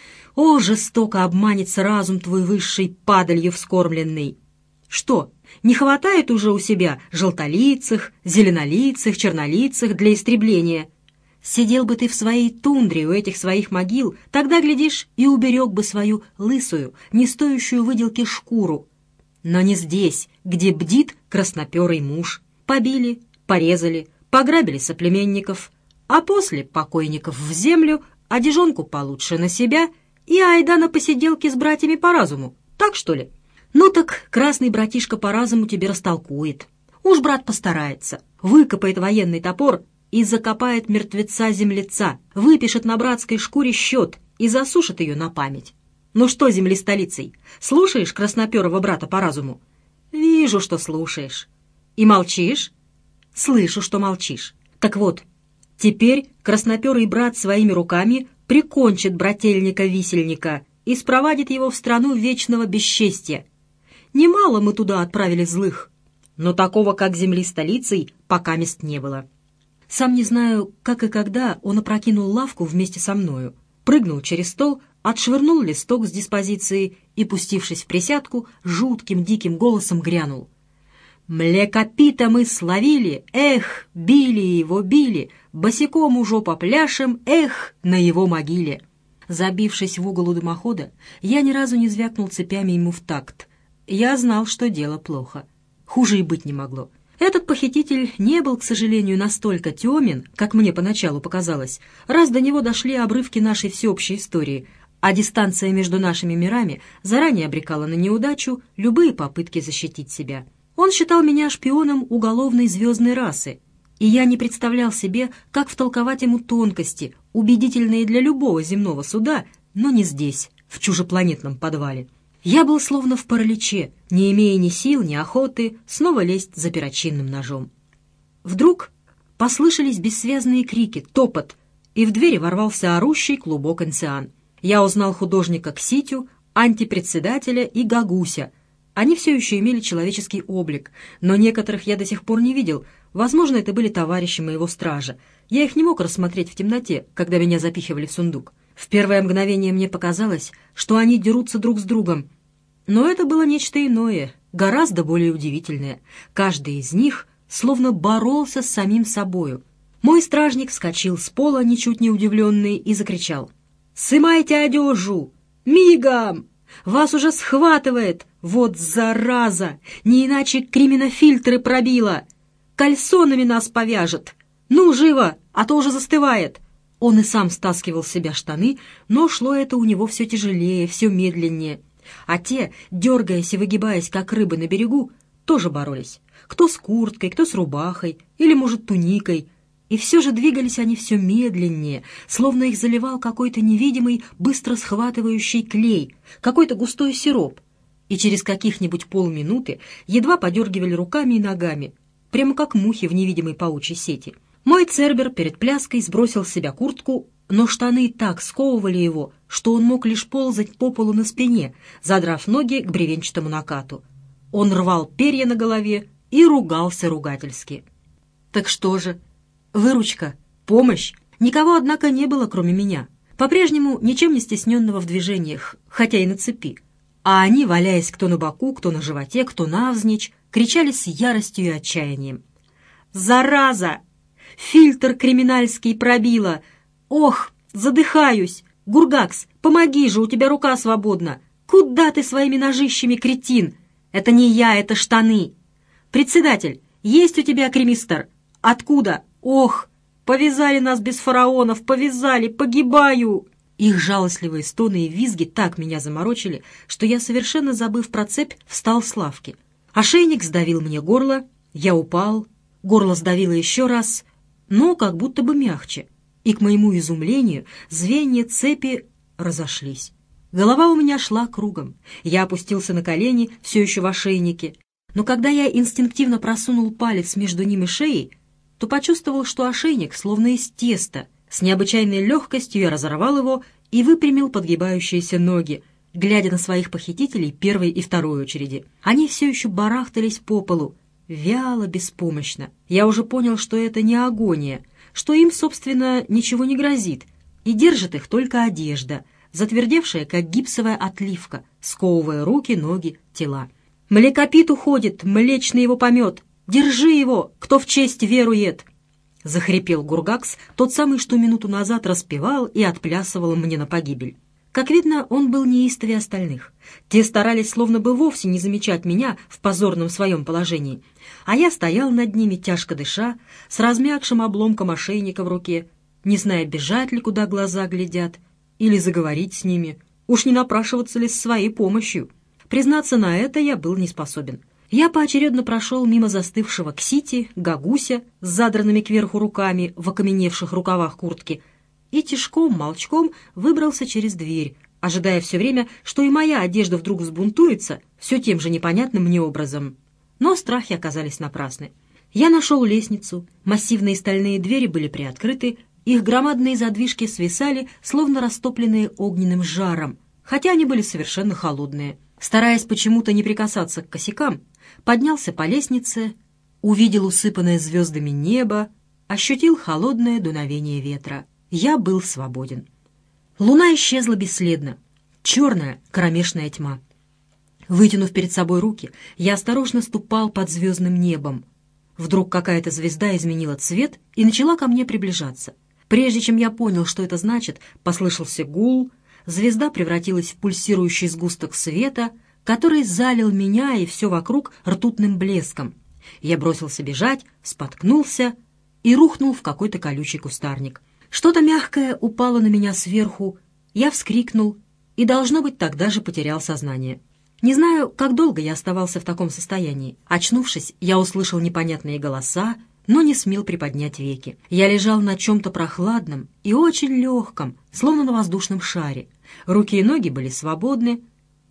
[SPEAKER 1] О, жестоко обманется разум твой высший, падалью вскормленный! Что, не хватает уже у себя желтолицых, зеленолицых, чернолицых для истребления? Сидел бы ты в своей тундре у этих своих могил, тогда, глядишь, и уберег бы свою лысую, не стоящую выделки шкуру. Но не здесь, где бдит красноперый муж. Побили, порезали, пограбили соплеменников, а после покойников в землю, одежонку получше на себя и айда на посиделки с братьями по разуму. Так что ли? Ну так красный братишка по разуму тебе растолкует. Уж брат постарается, выкопает военный топор и закопает мертвеца-землеца, выпишет на братской шкуре счет и засушит ее на память. Ну что, земли столицей, слушаешь красноперого брата по разуму? Вижу, что слушаешь. И молчишь? Слышу, что молчишь. Так вот, теперь красноперый брат своими руками прикончит брательника-висельника и спровадит его в страну вечного бесчестья. Немало мы туда отправили злых, но такого, как земли столицей, пока мест не было. Сам не знаю, как и когда он опрокинул лавку вместе со мною, прыгнул через стол, отшвырнул листок с диспозицией и, пустившись в присядку, жутким диким голосом грянул. «Млекопита мы словили, эх, били его, били, босиком уже попляшем, эх, на его могиле». Забившись в угол у дымохода, я ни разу не звякнул цепями ему в такт. Я знал, что дело плохо. Хуже и быть не могло. Этот похититель не был, к сожалению, настолько темен, как мне поначалу показалось, раз до него дошли обрывки нашей всеобщей истории, а дистанция между нашими мирами заранее обрекала на неудачу любые попытки защитить себя. Он считал меня шпионом уголовной звездной расы, и я не представлял себе, как втолковать ему тонкости, убедительные для любого земного суда, но не здесь, в чужепланетном подвале. Я был словно в параличе, не имея ни сил, ни охоты снова лезть за перочинным ножом. Вдруг послышались бессвязные крики, топот, и в двери ворвался орущий клубок энциан. Я узнал художника Кситю, антипредседателя и Гагуся. Они все еще имели человеческий облик, но некоторых я до сих пор не видел. Возможно, это были товарищи моего стража. Я их не мог рассмотреть в темноте, когда меня запихивали в сундук. В первое мгновение мне показалось, что они дерутся друг с другом, Но это было нечто иное, гораздо более удивительное. Каждый из них словно боролся с самим собою. Мой стражник вскочил с пола, ничуть не удивленный, и закричал: «Сымайте одежу! Мигом! Вас уже схватывает! Вот зараза! Не иначе криминофильтры пробила! Кальсонами нас повяжет! Ну, живо, а то уже застывает!» Он и сам стаскивал с себя штаны, но шло это у него все тяжелее, все медленнее. А те, дергаясь и выгибаясь, как рыбы на берегу, тоже боролись. Кто с курткой, кто с рубахой, или, может, туникой. И все же двигались они все медленнее, словно их заливал какой-то невидимый, быстро схватывающий клей, какой-то густой сироп. И через каких-нибудь полминуты едва подергивали руками и ногами, прямо как мухи в невидимой паучьей сети. Мой цербер перед пляской сбросил с себя куртку, но штаны так сковывали его, что он мог лишь ползать по полу на спине, задрав ноги к бревенчатому накату. Он рвал перья на голове и ругался ругательски. Так что же? Выручка? Помощь? Никого, однако, не было, кроме меня. По-прежнему ничем не стесненного в движениях, хотя и на цепи. А они, валяясь кто на боку, кто на животе, кто навзничь, кричали с яростью и отчаянием. «Зараза! Фильтр криминальский пробила! Ох, задыхаюсь! Гургакс, помоги же, у тебя рука свободна! Куда ты своими ножищами, кретин? Это не я, это штаны! Председатель, есть у тебя кремистер? Откуда? Ох, повязали нас без фараонов, повязали, погибаю!» Их жалостливые стоны и визги так меня заморочили, что я, совершенно забыв про цепь, встал с лавки. Ошейник сдавил мне горло, я упал, горло сдавило еще раз, но как будто бы мягче, и, к моему изумлению, звенья цепи разошлись. Голова у меня шла кругом, я опустился на колени, все еще в ошейнике, но когда я инстинктивно просунул палец между ним и шеей, то почувствовал, что ошейник словно из теста. С необычайной легкостью я разорвал его и выпрямил подгибающиеся ноги, глядя на своих похитителей первой и второй очереди. Они все еще барахтались по полу, вяло, беспомощно. Я уже понял, что это не агония, что им, собственно, ничего не грозит, и держит их только одежда, затвердевшая, как гипсовая отливка, сковывая руки, ноги, тела. «Млекопит уходит, млечный его помет! Держи его, кто в честь верует!» — захрипел Гургакс, тот самый, что минуту назад распевал и отплясывал мне на погибель. Как видно, он был неистовее остальных. Те старались словно бы вовсе не замечать меня в позорном своем положении, а я стоял над ними, тяжко дыша, с размягшим обломком ошейника в руке, не зная, бежать ли, куда глаза глядят, или заговорить с ними, уж не напрашиваться ли с своей помощью. Признаться, на это я был не способен. Я поочередно прошел мимо застывшего Ксити, Гагуся с задранными кверху руками в окаменевших рукавах куртки и тишком-молчком выбрался через дверь, ожидая все время, что и моя одежда вдруг взбунтуется все тем же непонятным мне образом. Но страхи оказались напрасны. Я нашел лестницу, массивные стальные двери были приоткрыты, их громадные задвижки свисали, словно растопленные огненным жаром, хотя они были совершенно холодные. Стараясь почему-то не прикасаться к косякам, поднялся по лестнице, увидел усыпанное звездами небо, ощутил холодное дуновение ветра. Я был свободен. Луна исчезла бесследно. Черная, кромешная тьма. Вытянув перед собой руки, я осторожно ступал под звездным небом. Вдруг какая-то звезда изменила цвет и начала ко мне приближаться. Прежде чем я понял, что это значит, послышался гул, звезда превратилась в пульсирующий сгусток света, который залил меня и все вокруг ртутным блеском. Я бросился бежать, споткнулся и рухнул в какой-то колючий кустарник. Что-то мягкое упало на меня сверху, я вскрикнул и, должно быть, тогда же потерял сознание. Не знаю, как долго я оставался в таком состоянии. Очнувшись, я услышал непонятные голоса, но не смел приподнять веки. Я лежал на чем-то прохладном и очень легком, словно на воздушном шаре. Руки и ноги были свободны.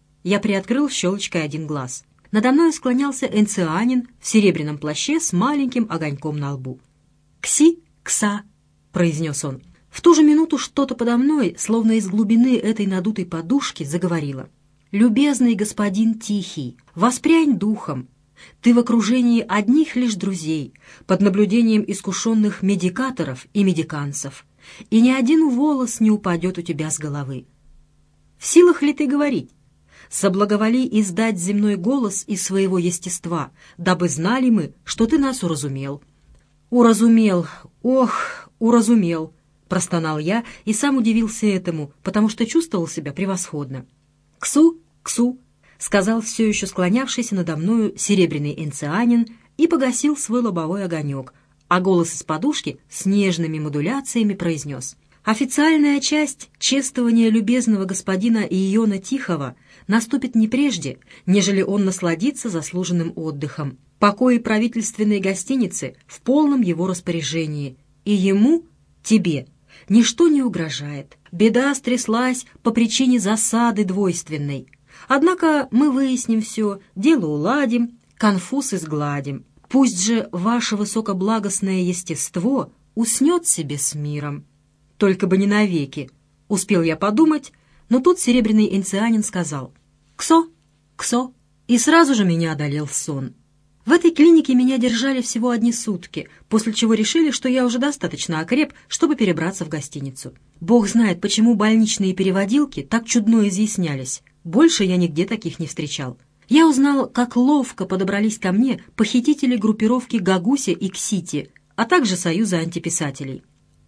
[SPEAKER 1] Я приоткрыл щелочкой один глаз. Надо мной склонялся энцианин в серебряном плаще с маленьким огоньком на лбу. «Кси, кса», — произнес он. В ту же минуту что-то подо мной, словно из глубины этой надутой подушки, заговорило. «Любезный господин Тихий, воспрянь духом. Ты в окружении одних лишь друзей, под наблюдением искушенных медикаторов и медиканцев, и ни один волос не упадет у тебя с головы. В силах ли ты говорить? соблаговоли издать земной голос из своего естества, дабы знали мы, что ты нас уразумел». «Уразумел, ох, уразумел», — простонал я и сам удивился этому, потому что чувствовал себя превосходно. «Ксу, ксу», — сказал все еще склонявшийся надо мною серебряный энцианин и погасил свой лобовой огонек, а голос из подушки с нежными модуляциями произнес: «Официальная часть чествования любезного господина Иона Тихого наступит не прежде, нежели он насладится заслуженным отдыхом. Покои правительственной гостиницы в полном его распоряжении, и ему, тебе, ничто не угрожает. Беда стряслась по причине засады двойственной. Однако мы выясним все, дело уладим, конфуз изгладим. Пусть же ваше высокоблагостное естество уснет себе с миром». «Только бы не навеки», — успел я подумать, но тут серебряный энцианин сказал: «Ксо, ксо», и сразу же меня одолел сон. В этой клинике меня держали всего одни сутки, после чего решили, что я уже достаточно окреп, чтобы перебраться в гостиницу. Бог знает, почему больничные переводилки так чудно изъяснялись. Больше я нигде таких не встречал. Я узнал, как ловко подобрались ко мне похитители группировки Гагуся и Ксити, а также Союза антиписателей.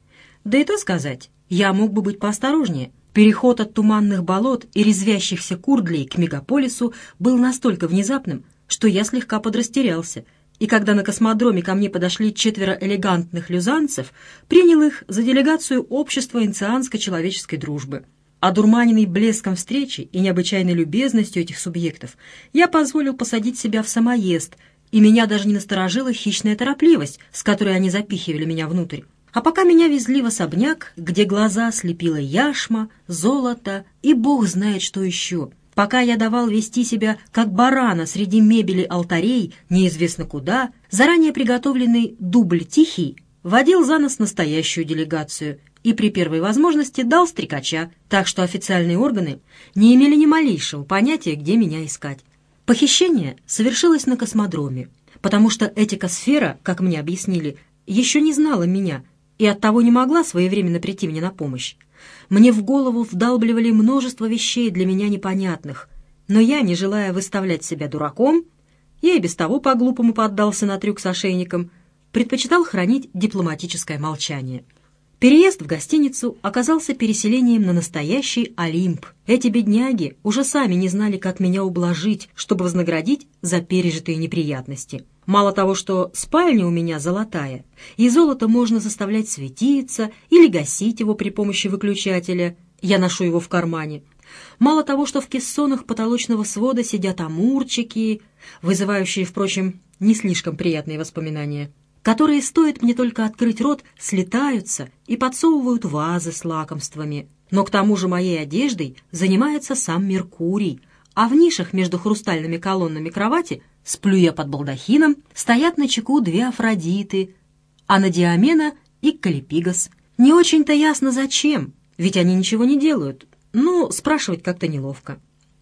[SPEAKER 1] Да и то сказать, я мог бы быть поосторожнее. Переход от туманных болот и резвящихся курдлей к мегаполису был настолько внезапным, что я слегка подрастерялся, и когда на космодроме ко мне подошли четверо элегантных люзанцев, принял их за делегацию общества инцианско-человеческой дружбы. Одурманенный блеском встречи и необычайной любезностью этих субъектов, я позволил посадить себя в самоезд, и меня даже не насторожила хищная торопливость, с которой они запихивали меня внутрь. А пока меня везли в особняк, где глаза слепила яшма, золото и бог знает что еще, пока я давал вести себя как барана среди мебели алтарей неизвестно куда, заранее приготовленный дубль Тихий водил за нос настоящую делегацию и при первой возможности дал стрекача, так что официальные органы не имели ни малейшего понятия, где меня искать. Похищение совершилось на космодроме, потому что этикосфера, как мне объяснили, еще не знала меня и оттого не могла своевременно прийти мне на помощь. Мне в голову вдалбливали множество вещей для меня непонятных, но я, не желая выставлять себя дураком, я и без того по-глупому поддался на трюк с ошейником, предпочитал хранить дипломатическое молчание. Переезд в гостиницу оказался переселением на настоящий Олимп. Эти бедняги уже сами не знали, как меня ублажить, чтобы вознаградить за пережитые неприятности. Мало того, что спальня у меня золотая, и золото можно заставлять светиться или гасить его при помощи выключателя, я ношу его в кармане. Мало того, что в кессонах потолочного свода сидят амурчики, вызывающие, впрочем, не слишком приятные воспоминания, которые, стоит мне только открыть рот, слетаются и подсовывают вазы с лакомствами. Но к тому же моей одеждой занимается сам Меркурий, а в нишах между хрустальными колоннами кровати, сплю я под балдахином, стоят на чеку две Афродиты, Анадиамена и Калипигас. Не очень-то ясно зачем, ведь они ничего не делают, но спрашивать как-то неловко.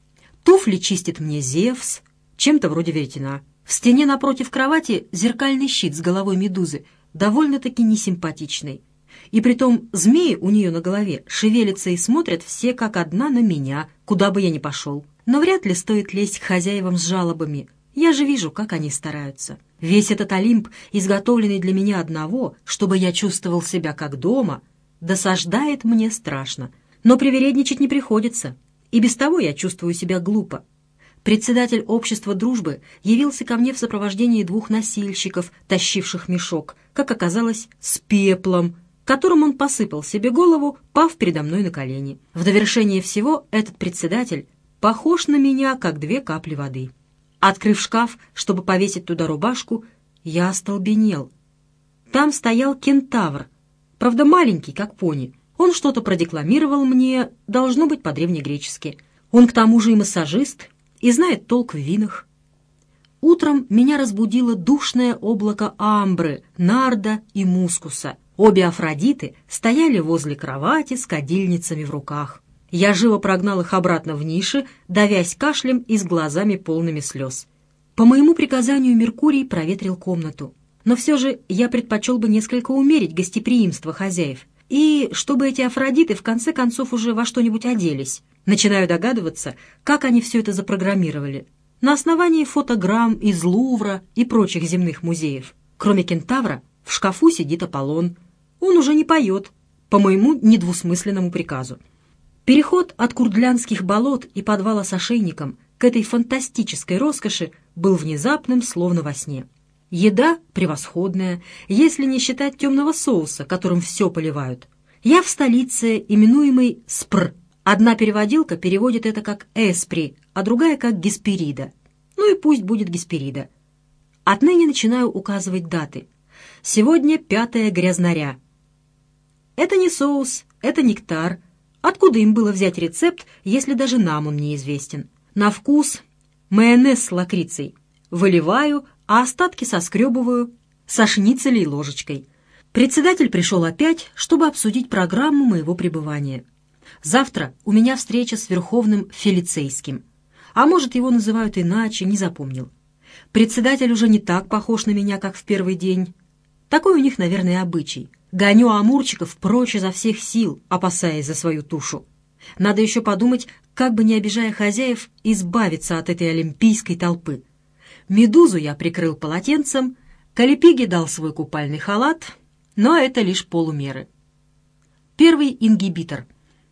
[SPEAKER 1] Туфли чистит мне Зевс, чем-то вроде веретена. В стене напротив кровати зеркальный щит с головой медузы, довольно-таки несимпатичный. И притом змеи у нее на голове шевелятся и смотрят все как одна на меня, куда бы я ни пошел. Но вряд ли стоит лезть к хозяевам с жалобами. Я же вижу, как они стараются. Весь этот Олимп, изготовленный для меня одного, чтобы я чувствовал себя как дома, досаждает мне страшно. Но привередничать не приходится. И без того я чувствую себя глупо. Председатель общества дружбы явился ко мне в сопровождении двух носильщиков, тащивших мешок, как оказалось, с пеплом, которым он посыпал себе голову, пав передо мной на колени. В довершение всего этот председатель похож на меня, как две капли воды. Открыв шкаф, чтобы повесить туда рубашку, я остолбенел. Там стоял кентавр, правда маленький, как пони. Он что-то продекламировал мне, должно быть по-древнегречески. Он к тому же и массажист, и знает толк в винах. Утром меня разбудило душное облако амбры, нарда и мускуса. Обе Афродиты стояли возле кровати с кадильницами в руках. Я живо прогнал их обратно в ниши, давясь кашлем и с глазами полными слез. По моему приказанию Меркурий проветрил комнату. Но все же я предпочел бы несколько умерить гостеприимство хозяев, И чтобы эти Афродиты в конце концов уже во что-нибудь оделись. Начинаю догадываться, как они все это запрограммировали. На основании фотограмм из Лувра и прочих земных музеев. Кроме кентавра, в шкафу сидит Аполлон. Он уже не поет, по моему недвусмысленному приказу. Переход от курдлянских болот и подвала с ошейником к этой фантастической роскоши был внезапным, словно во сне. Еда превосходная, если не считать темного соуса, которым все поливают. Я в столице, именуемой Спр. Одна переводилка переводит это как «эспри», а другая как «гесперида». Ну и пусть будет «гесперида». Отныне начинаю указывать даты. Сегодня пятое грязнаря. Это не соус, это нектар. Откуда им было взять рецепт, если даже нам он неизвестен? На вкус майонез с лакрицей. Выливаю, а остатки соскребываю со шницелей ложечкой. Председатель пришел опять, чтобы обсудить программу моего пребывания. Завтра у меня встреча с Верховным Фелицейским. А может, его называют иначе, не запомнил. Председатель уже не так похож на меня, как в первый день. Такой у них, наверное, обычай. Гоню амурчиков прочь изо всех сил, опасаясь за свою тушу. Надо еще подумать, как бы, не обижая хозяев, избавиться от этой олимпийской толпы. Медузу я прикрыл полотенцем, Калипиге дал свой купальный халат, но это лишь полумеры. Первый ингибитор.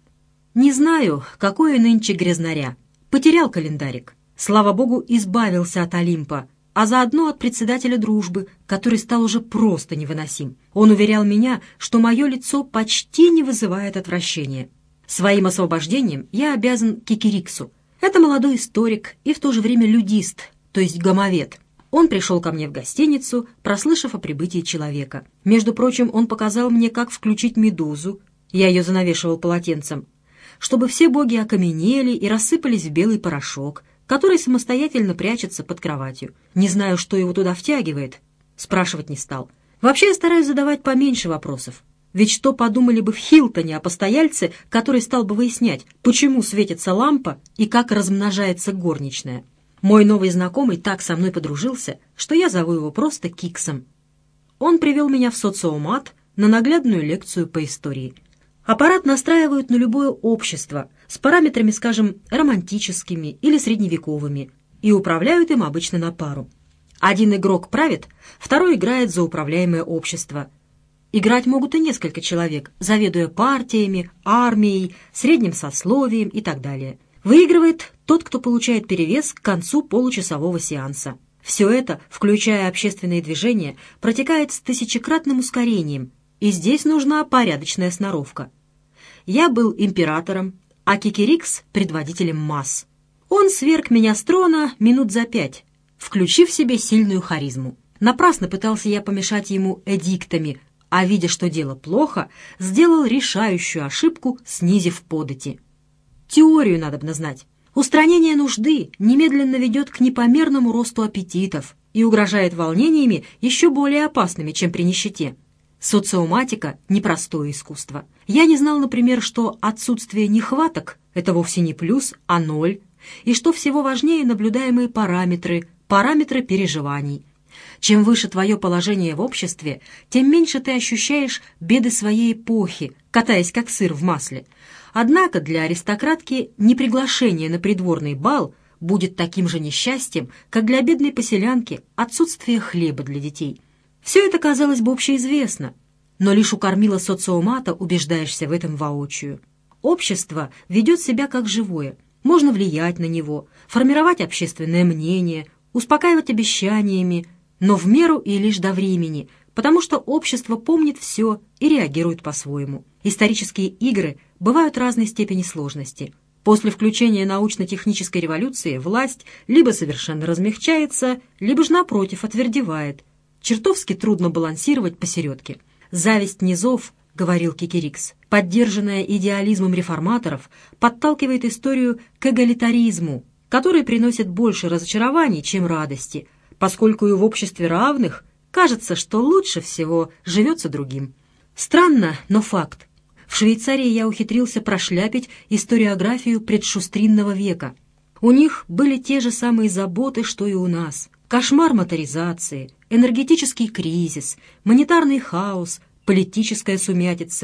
[SPEAKER 1] Не знаю, какое нынче грязнаря. Потерял календарик. Слава богу, избавился от Олимпа, а заодно от председателя дружбы, который стал уже просто невыносим. Он уверял меня, что мое лицо почти не вызывает отвращения. Своим освобождением я обязан Кикириксу. Это молодой историк и в то же время людист, то есть гомовед. Он пришел ко мне в гостиницу, прослышав о прибытии человека. Между прочим, он показал мне, как включить медузу. Я ее занавешивал полотенцем. Чтобы все боги окаменели и рассыпались в белый порошок, который самостоятельно прячется под кроватью. Не знаю, что его туда втягивает. Спрашивать не стал. Вообще я стараюсь задавать поменьше вопросов. Ведь что подумали бы в Хилтоне о постояльце, который стал бы выяснять, почему светится лампа и как размножается горничная. Мой новый знакомый так со мной подружился, что я зову его просто Киксом. Он привел меня в социомат на наглядную лекцию по истории. Аппарат настраивают на любое общество с параметрами, скажем, романтическими или средневековыми, и управляют им обычно на пару. Один игрок правит, второй играет за управляемое общество. Играть могут и несколько человек, заведуя партиями, армией, средним сословием и так далее. Выигрывает тот, кто получает перевес к концу получасового сеанса. Все это, включая общественные движения, протекает с тысячекратным ускорением, и здесь нужна порядочная сноровка. Я был императором, а Кикирикс — предводителем масс. Он сверг меня с трона минут за пять, включив в себе сильную харизму. Напрасно пытался я помешать ему эдиктами, а, видя, что дело плохо, сделал решающую ошибку, снизив подати. Теорию надобно знать. Устранение нужды немедленно ведет к непомерному росту аппетитов и угрожает волнениями еще более опасными, чем при нищете. Социоматика — непростое искусство. Я не знал, например, что отсутствие нехваток — это вовсе не плюс, а ноль, и что всего важнее наблюдаемые параметры, параметры переживаний. Чем выше твое положение в обществе, тем меньше ты ощущаешь беды своей эпохи, катаясь как сыр в масле. Однако для аристократки неприглашение на придворный бал будет таким же несчастьем, как для бедной поселянки отсутствие хлеба для детей. Все это, казалось бы, общеизвестно, но лишь у кормила социомата убеждаешься в этом воочию. Общество ведет себя как живое, можно влиять на него, формировать общественное мнение, успокаивать обещаниями, но в меру и лишь до времени, потому что общество помнит все и реагирует по-своему. Исторические игры бывают разной степени сложности. После включения научно-технической революции власть либо совершенно размягчается, либо же, напротив, отвердевает. Чертовски трудно балансировать посередке. «Зависть низов», — говорил Кикирикс, поддержанная идеализмом реформаторов, подталкивает историю к эгалитаризму, который приносит больше разочарований, чем радости, поскольку и в обществе равных кажется, что лучше всего живется другим. Странно, но факт. В Швейцарии я ухитрился прошляпить историографию предшустринного века. У них были те же самые заботы, что и у нас. Кошмар моторизации, энергетический кризис, монетарный хаос, политическая сумятица.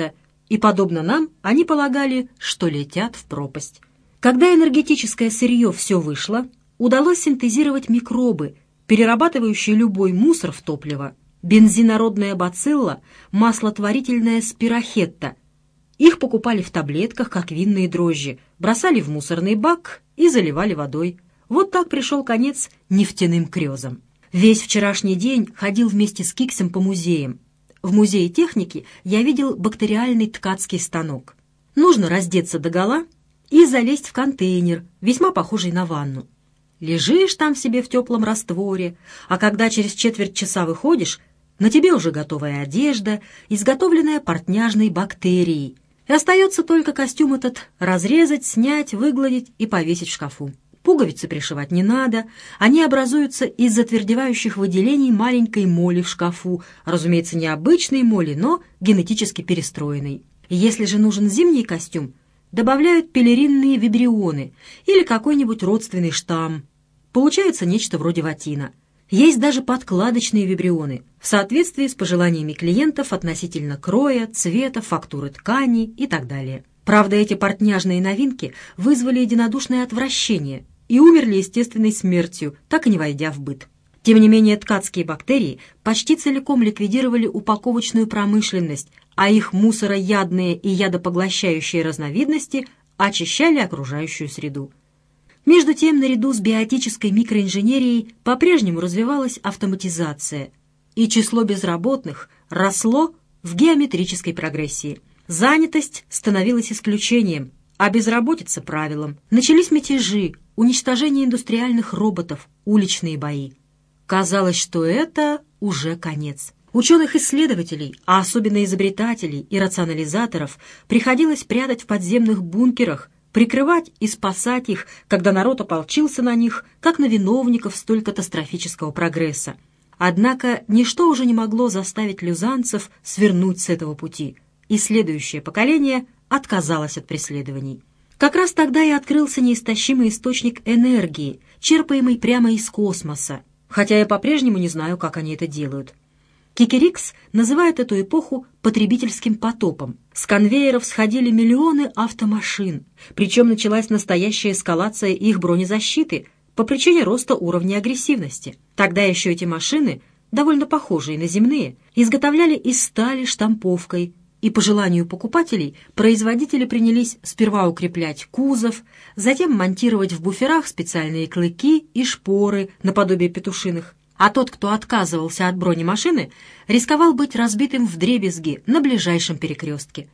[SPEAKER 1] и, подобно нам, они полагали, что летят в пропасть. Когда энергетическое сырье все вышло, удалось синтезировать микробы, перерабатывающие любой мусор в топливо, бензинородная бацилла, маслотворительная спирохетта. Их покупали в таблетках, как винные дрожжи, бросали в мусорный бак и заливали водой. Вот так пришел конец нефтяным крезам. Весь вчерашний день ходил вместе с Киксом по музеям. В музее техники я видел бактериальный ткацкий станок. Нужно раздеться догола и залезть в контейнер, весьма похожий на ванну. Лежишь там себе в теплом растворе, а когда через четверть часа выходишь, на тебе уже готовая одежда, изготовленная портняжной бактерией. И остается только костюм этот разрезать, снять, выгладить и повесить в шкафу. Пуговицы пришивать не надо, они образуются из затвердевающих выделений маленькой моли в шкафу, разумеется, не обычной моли, но генетически перестроенной. Если же нужен зимний костюм, добавляют пелеринные вибрионы или какой-нибудь родственный штамм. Получается нечто вроде ватина. Есть даже подкладочные вибрионы в соответствии с пожеланиями клиентов относительно кроя, цвета, фактуры ткани и так далее. Правда, эти портняжные новинки вызвали единодушное отвращение и умерли естественной смертью, так и не войдя в быт. Тем не менее, ткацкие бактерии почти целиком ликвидировали упаковочную промышленность, а их мусороядные и ядопоглощающие разновидности очищали окружающую среду. Между тем, наряду с биотической микроинженерией по-прежнему развивалась автоматизация, и число безработных росло в геометрической прогрессии. Занятость становилась исключением, а безработица — правилом. Начались мятежи, уничтожение индустриальных роботов, уличные бои. Казалось, что это уже конец. Ученых-исследователей, а особенно изобретателей и рационализаторов, приходилось прятать в подземных бункерах, прикрывать и спасать их, когда народ ополчился на них, как на виновников столь катастрофического прогресса. Однако ничто уже не могло заставить люзанцев свернуть с этого пути, и следующее поколение отказалось от преследований. Как раз тогда и открылся неистощимый источник энергии, черпаемый прямо из космоса, хотя я по-прежнему не знаю, как они это делают. Кикерикс называет эту эпоху потребительским потопом. С конвейеров сходили миллионы автомашин, причем началась настоящая эскалация их бронезащиты по причине роста уровня агрессивности. Тогда еще эти машины, довольно похожие на земные, изготовляли из стали штамповкой, и по желанию покупателей производители принялись сперва укреплять кузов, затем монтировать в буферах специальные клыки и шпоры наподобие петушиных. А тот, кто отказывался от бронемашины, рисковал быть разбитым вдребезги на ближайшем перекрестке.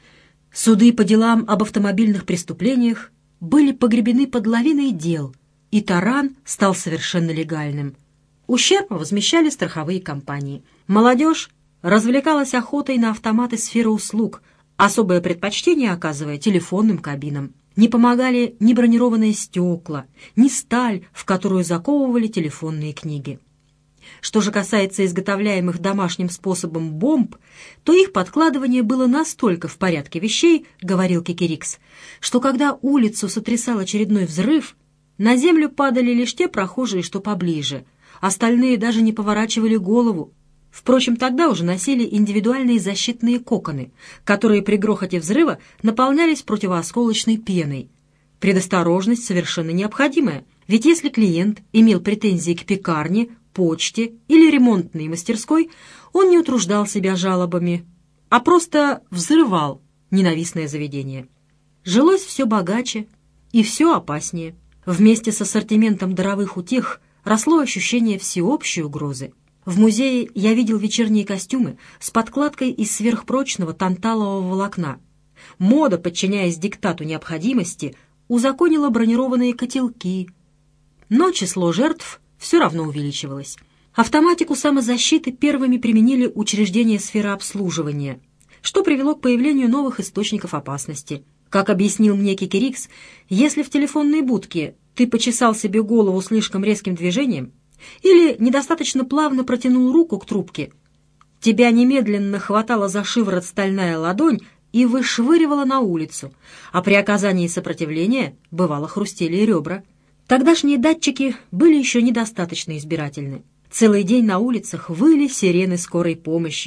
[SPEAKER 1] Суды по делам об автомобильных преступлениях были погребены под лавиной дел, и таран стал совершенно легальным. Ущерб возмещали страховые компании. Молодежь развлекалась охотой на автоматы сферы услуг, особое предпочтение оказывая телефонным кабинам. Не помогали ни бронированные стекла, ни сталь, в которую заковывали телефонные книги. Что же касается изготовляемых домашним способом бомб, то их подкладывание было настолько в порядке вещей, говорил Кикерикс, что когда улицу сотрясал очередной взрыв, на землю падали лишь те прохожие, что поближе, остальные даже не поворачивали голову. Впрочем, тогда уже носили индивидуальные защитные коконы, которые при грохоте взрыва наполнялись противоосколочной пеной. Предосторожность совершенно необходимая, ведь если клиент имел претензии к пекарне, почте или ремонтной мастерской, он не утруждал себя жалобами, а просто взрывал ненавистное заведение. Жилось все богаче и все опаснее. Вместе с ассортиментом даровых утех росло ощущение всеобщей угрозы. В музее я видел вечерние костюмы с подкладкой из сверхпрочного танталового волокна. Мода, подчиняясь диктату необходимости, узаконила бронированные котелки, но число жертв все равно увеличивалось. Автоматику самозащиты первыми применили учреждения сферы обслуживания, что привело к появлению новых источников опасности. Как объяснил мне Кикерикс, если в телефонной будке ты почесал себе голову слишком резким движением или недостаточно плавно протянул руку к трубке, тебя немедленно хватала за шиворот стальная ладонь и вышвыривала на улицу, а при оказании сопротивления бывало хрустели и ребра. Тогдашние датчики были еще недостаточно избирательны. Целый день на улицах выли сирены скорой помощи,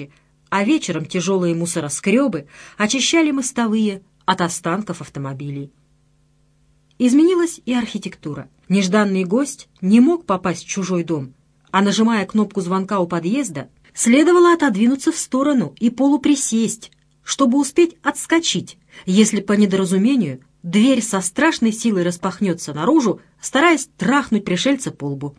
[SPEAKER 1] а вечером тяжелые мусороскребы очищали мостовые от останков автомобилей. Изменилась и архитектура. Нежданный гость не мог попасть в чужой дом, а, нажимая кнопку звонка у подъезда, следовало отодвинуться в сторону и полуприсесть, чтобы успеть отскочить, если по недоразумению дверь со страшной силой распахнется наружу, стараясь трахнуть пришельца по лбу.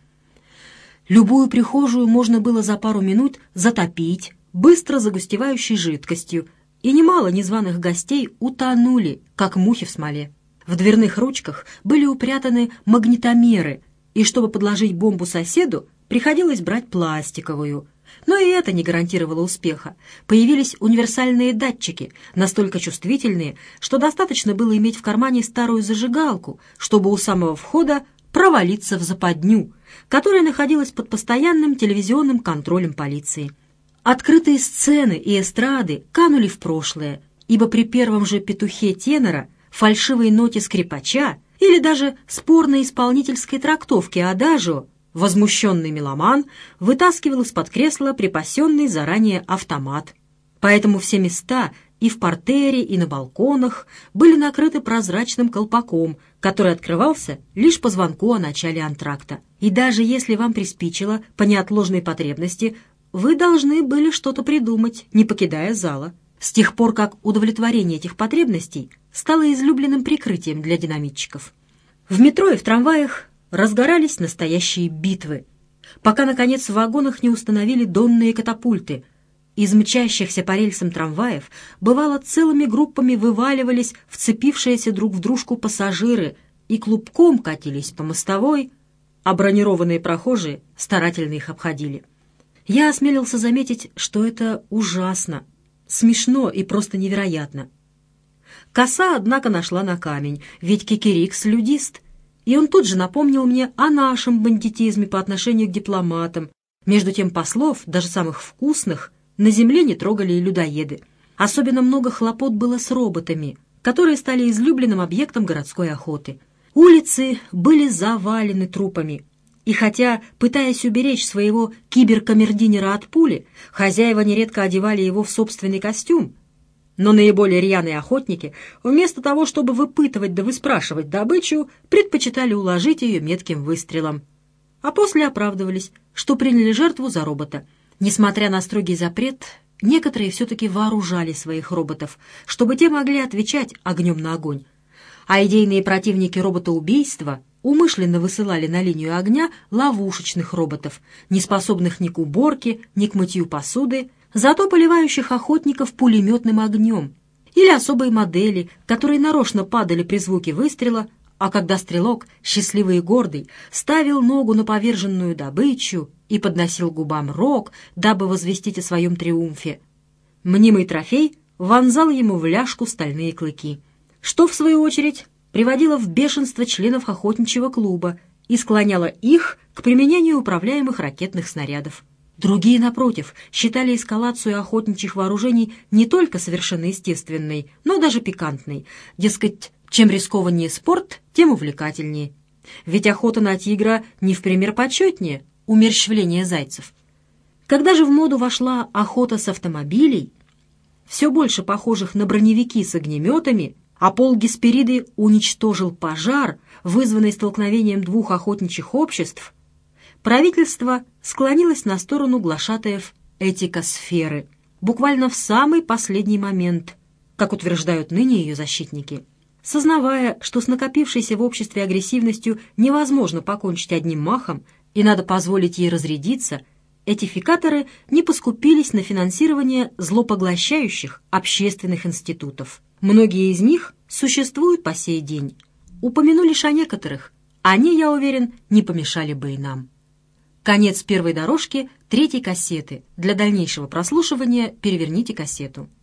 [SPEAKER 1] Любую прихожую можно было за пару минут затопить быстро загустевающей жидкостью, и немало незваных гостей утонули, как мухи в смоле. В дверных ручках были упрятаны магнитомеры, и чтобы подложить бомбу соседу, приходилось брать пластиковую. Но и это не гарантировало успеха. Появились универсальные датчики, настолько чувствительные, что достаточно было иметь в кармане старую зажигалку, чтобы у самого входа провалиться в западню, которая находилась под постоянным телевизионным контролем полиции. Открытые сцены и эстрады канули в прошлое, ибо при первом же петухе тенора, фальшивой ноте скрипача или даже спорной исполнительской трактовке адажио возмущенный меломан вытаскивал из-под кресла припасенный заранее автомат. Поэтому все места и в партере, и на балконах были накрыты прозрачным колпаком, который открывался лишь по звонку о начале антракта. И даже если вам приспичило по неотложной потребности, вы должны были что-то придумать, не покидая зала. С тех пор, как удовлетворение этих потребностей стало излюбленным прикрытием для динамитчиков. В метро и в трамваях разгорались настоящие битвы, пока, наконец, в вагонах не установили донные катапульты. Из мчащихся по рельсам трамваев, бывало, целыми группами вываливались вцепившиеся друг в дружку пассажиры и клубком катились по мостовой, а бронированные прохожие старательно их обходили. Я осмелился заметить, что это ужасно, смешно и просто невероятно. Коса, однако, нашла на камень, ведь Кикирикс — людист, и он тут же напомнил мне о нашем бандитизме по отношению к дипломатам. Между тем послов, даже самых вкусных, на земле не трогали и людоеды. Особенно много хлопот было с роботами, которые стали излюбленным объектом городской охоты. Улицы были завалены трупами. И хотя, пытаясь уберечь своего киберкамердинера от пули, хозяева нередко одевали его в собственный костюм, но наиболее рьяные охотники, вместо того, чтобы выпытывать да выспрашивать добычу, предпочитали уложить ее метким выстрелом. А после оправдывались, что приняли жертву за робота. Несмотря на строгий запрет, некоторые все-таки вооружали своих роботов, чтобы те могли отвечать огнем на огонь. А идейные противники роботоубийства умышленно высылали на линию огня ловушечных роботов, не способных ни к уборке, ни к мытью посуды, зато поливающих охотников пулеметным огнем, или особые модели, которые нарочно падали при звуке выстрела, а когда стрелок, счастливый и гордый, ставил ногу на поверженную добычу и подносил губам рог, дабы возвестить о своем триумфе, мнимый трофей вонзал ему в ляжку стальные клыки, что, в свою очередь, приводило в бешенство членов охотничьего клуба и склоняло их к применению управляемых ракетных снарядов. Другие, напротив, считали эскалацию охотничьих вооружений не только совершенно естественной, но даже пикантной. Дескать, чем рискованнее спорт, тем увлекательнее. Ведь охота на тигра не в пример почетнее умерщвления зайцев. Когда же в моду вошла охота с автомобилей, все больше похожих на броневики с огнеметами, а Пол Геспериды уничтожил пожар, вызванный столкновением двух охотничьих обществ, правительство склонилось на сторону глашатаев этикосферы, буквально в самый последний момент, как утверждают ныне ее защитники. Сознавая, что с накопившейся в обществе агрессивностью невозможно покончить одним махом и надо позволить ей разрядиться, этификаторы не поскупились на финансирование злопоглощающих общественных институтов. Многие из них существуют по сей день. Упомяну лишь о некоторых. Они, я уверен, не помешали бы и нам. Конец первой дорожки третьей кассеты. Для дальнейшего прослушивания переверните кассету.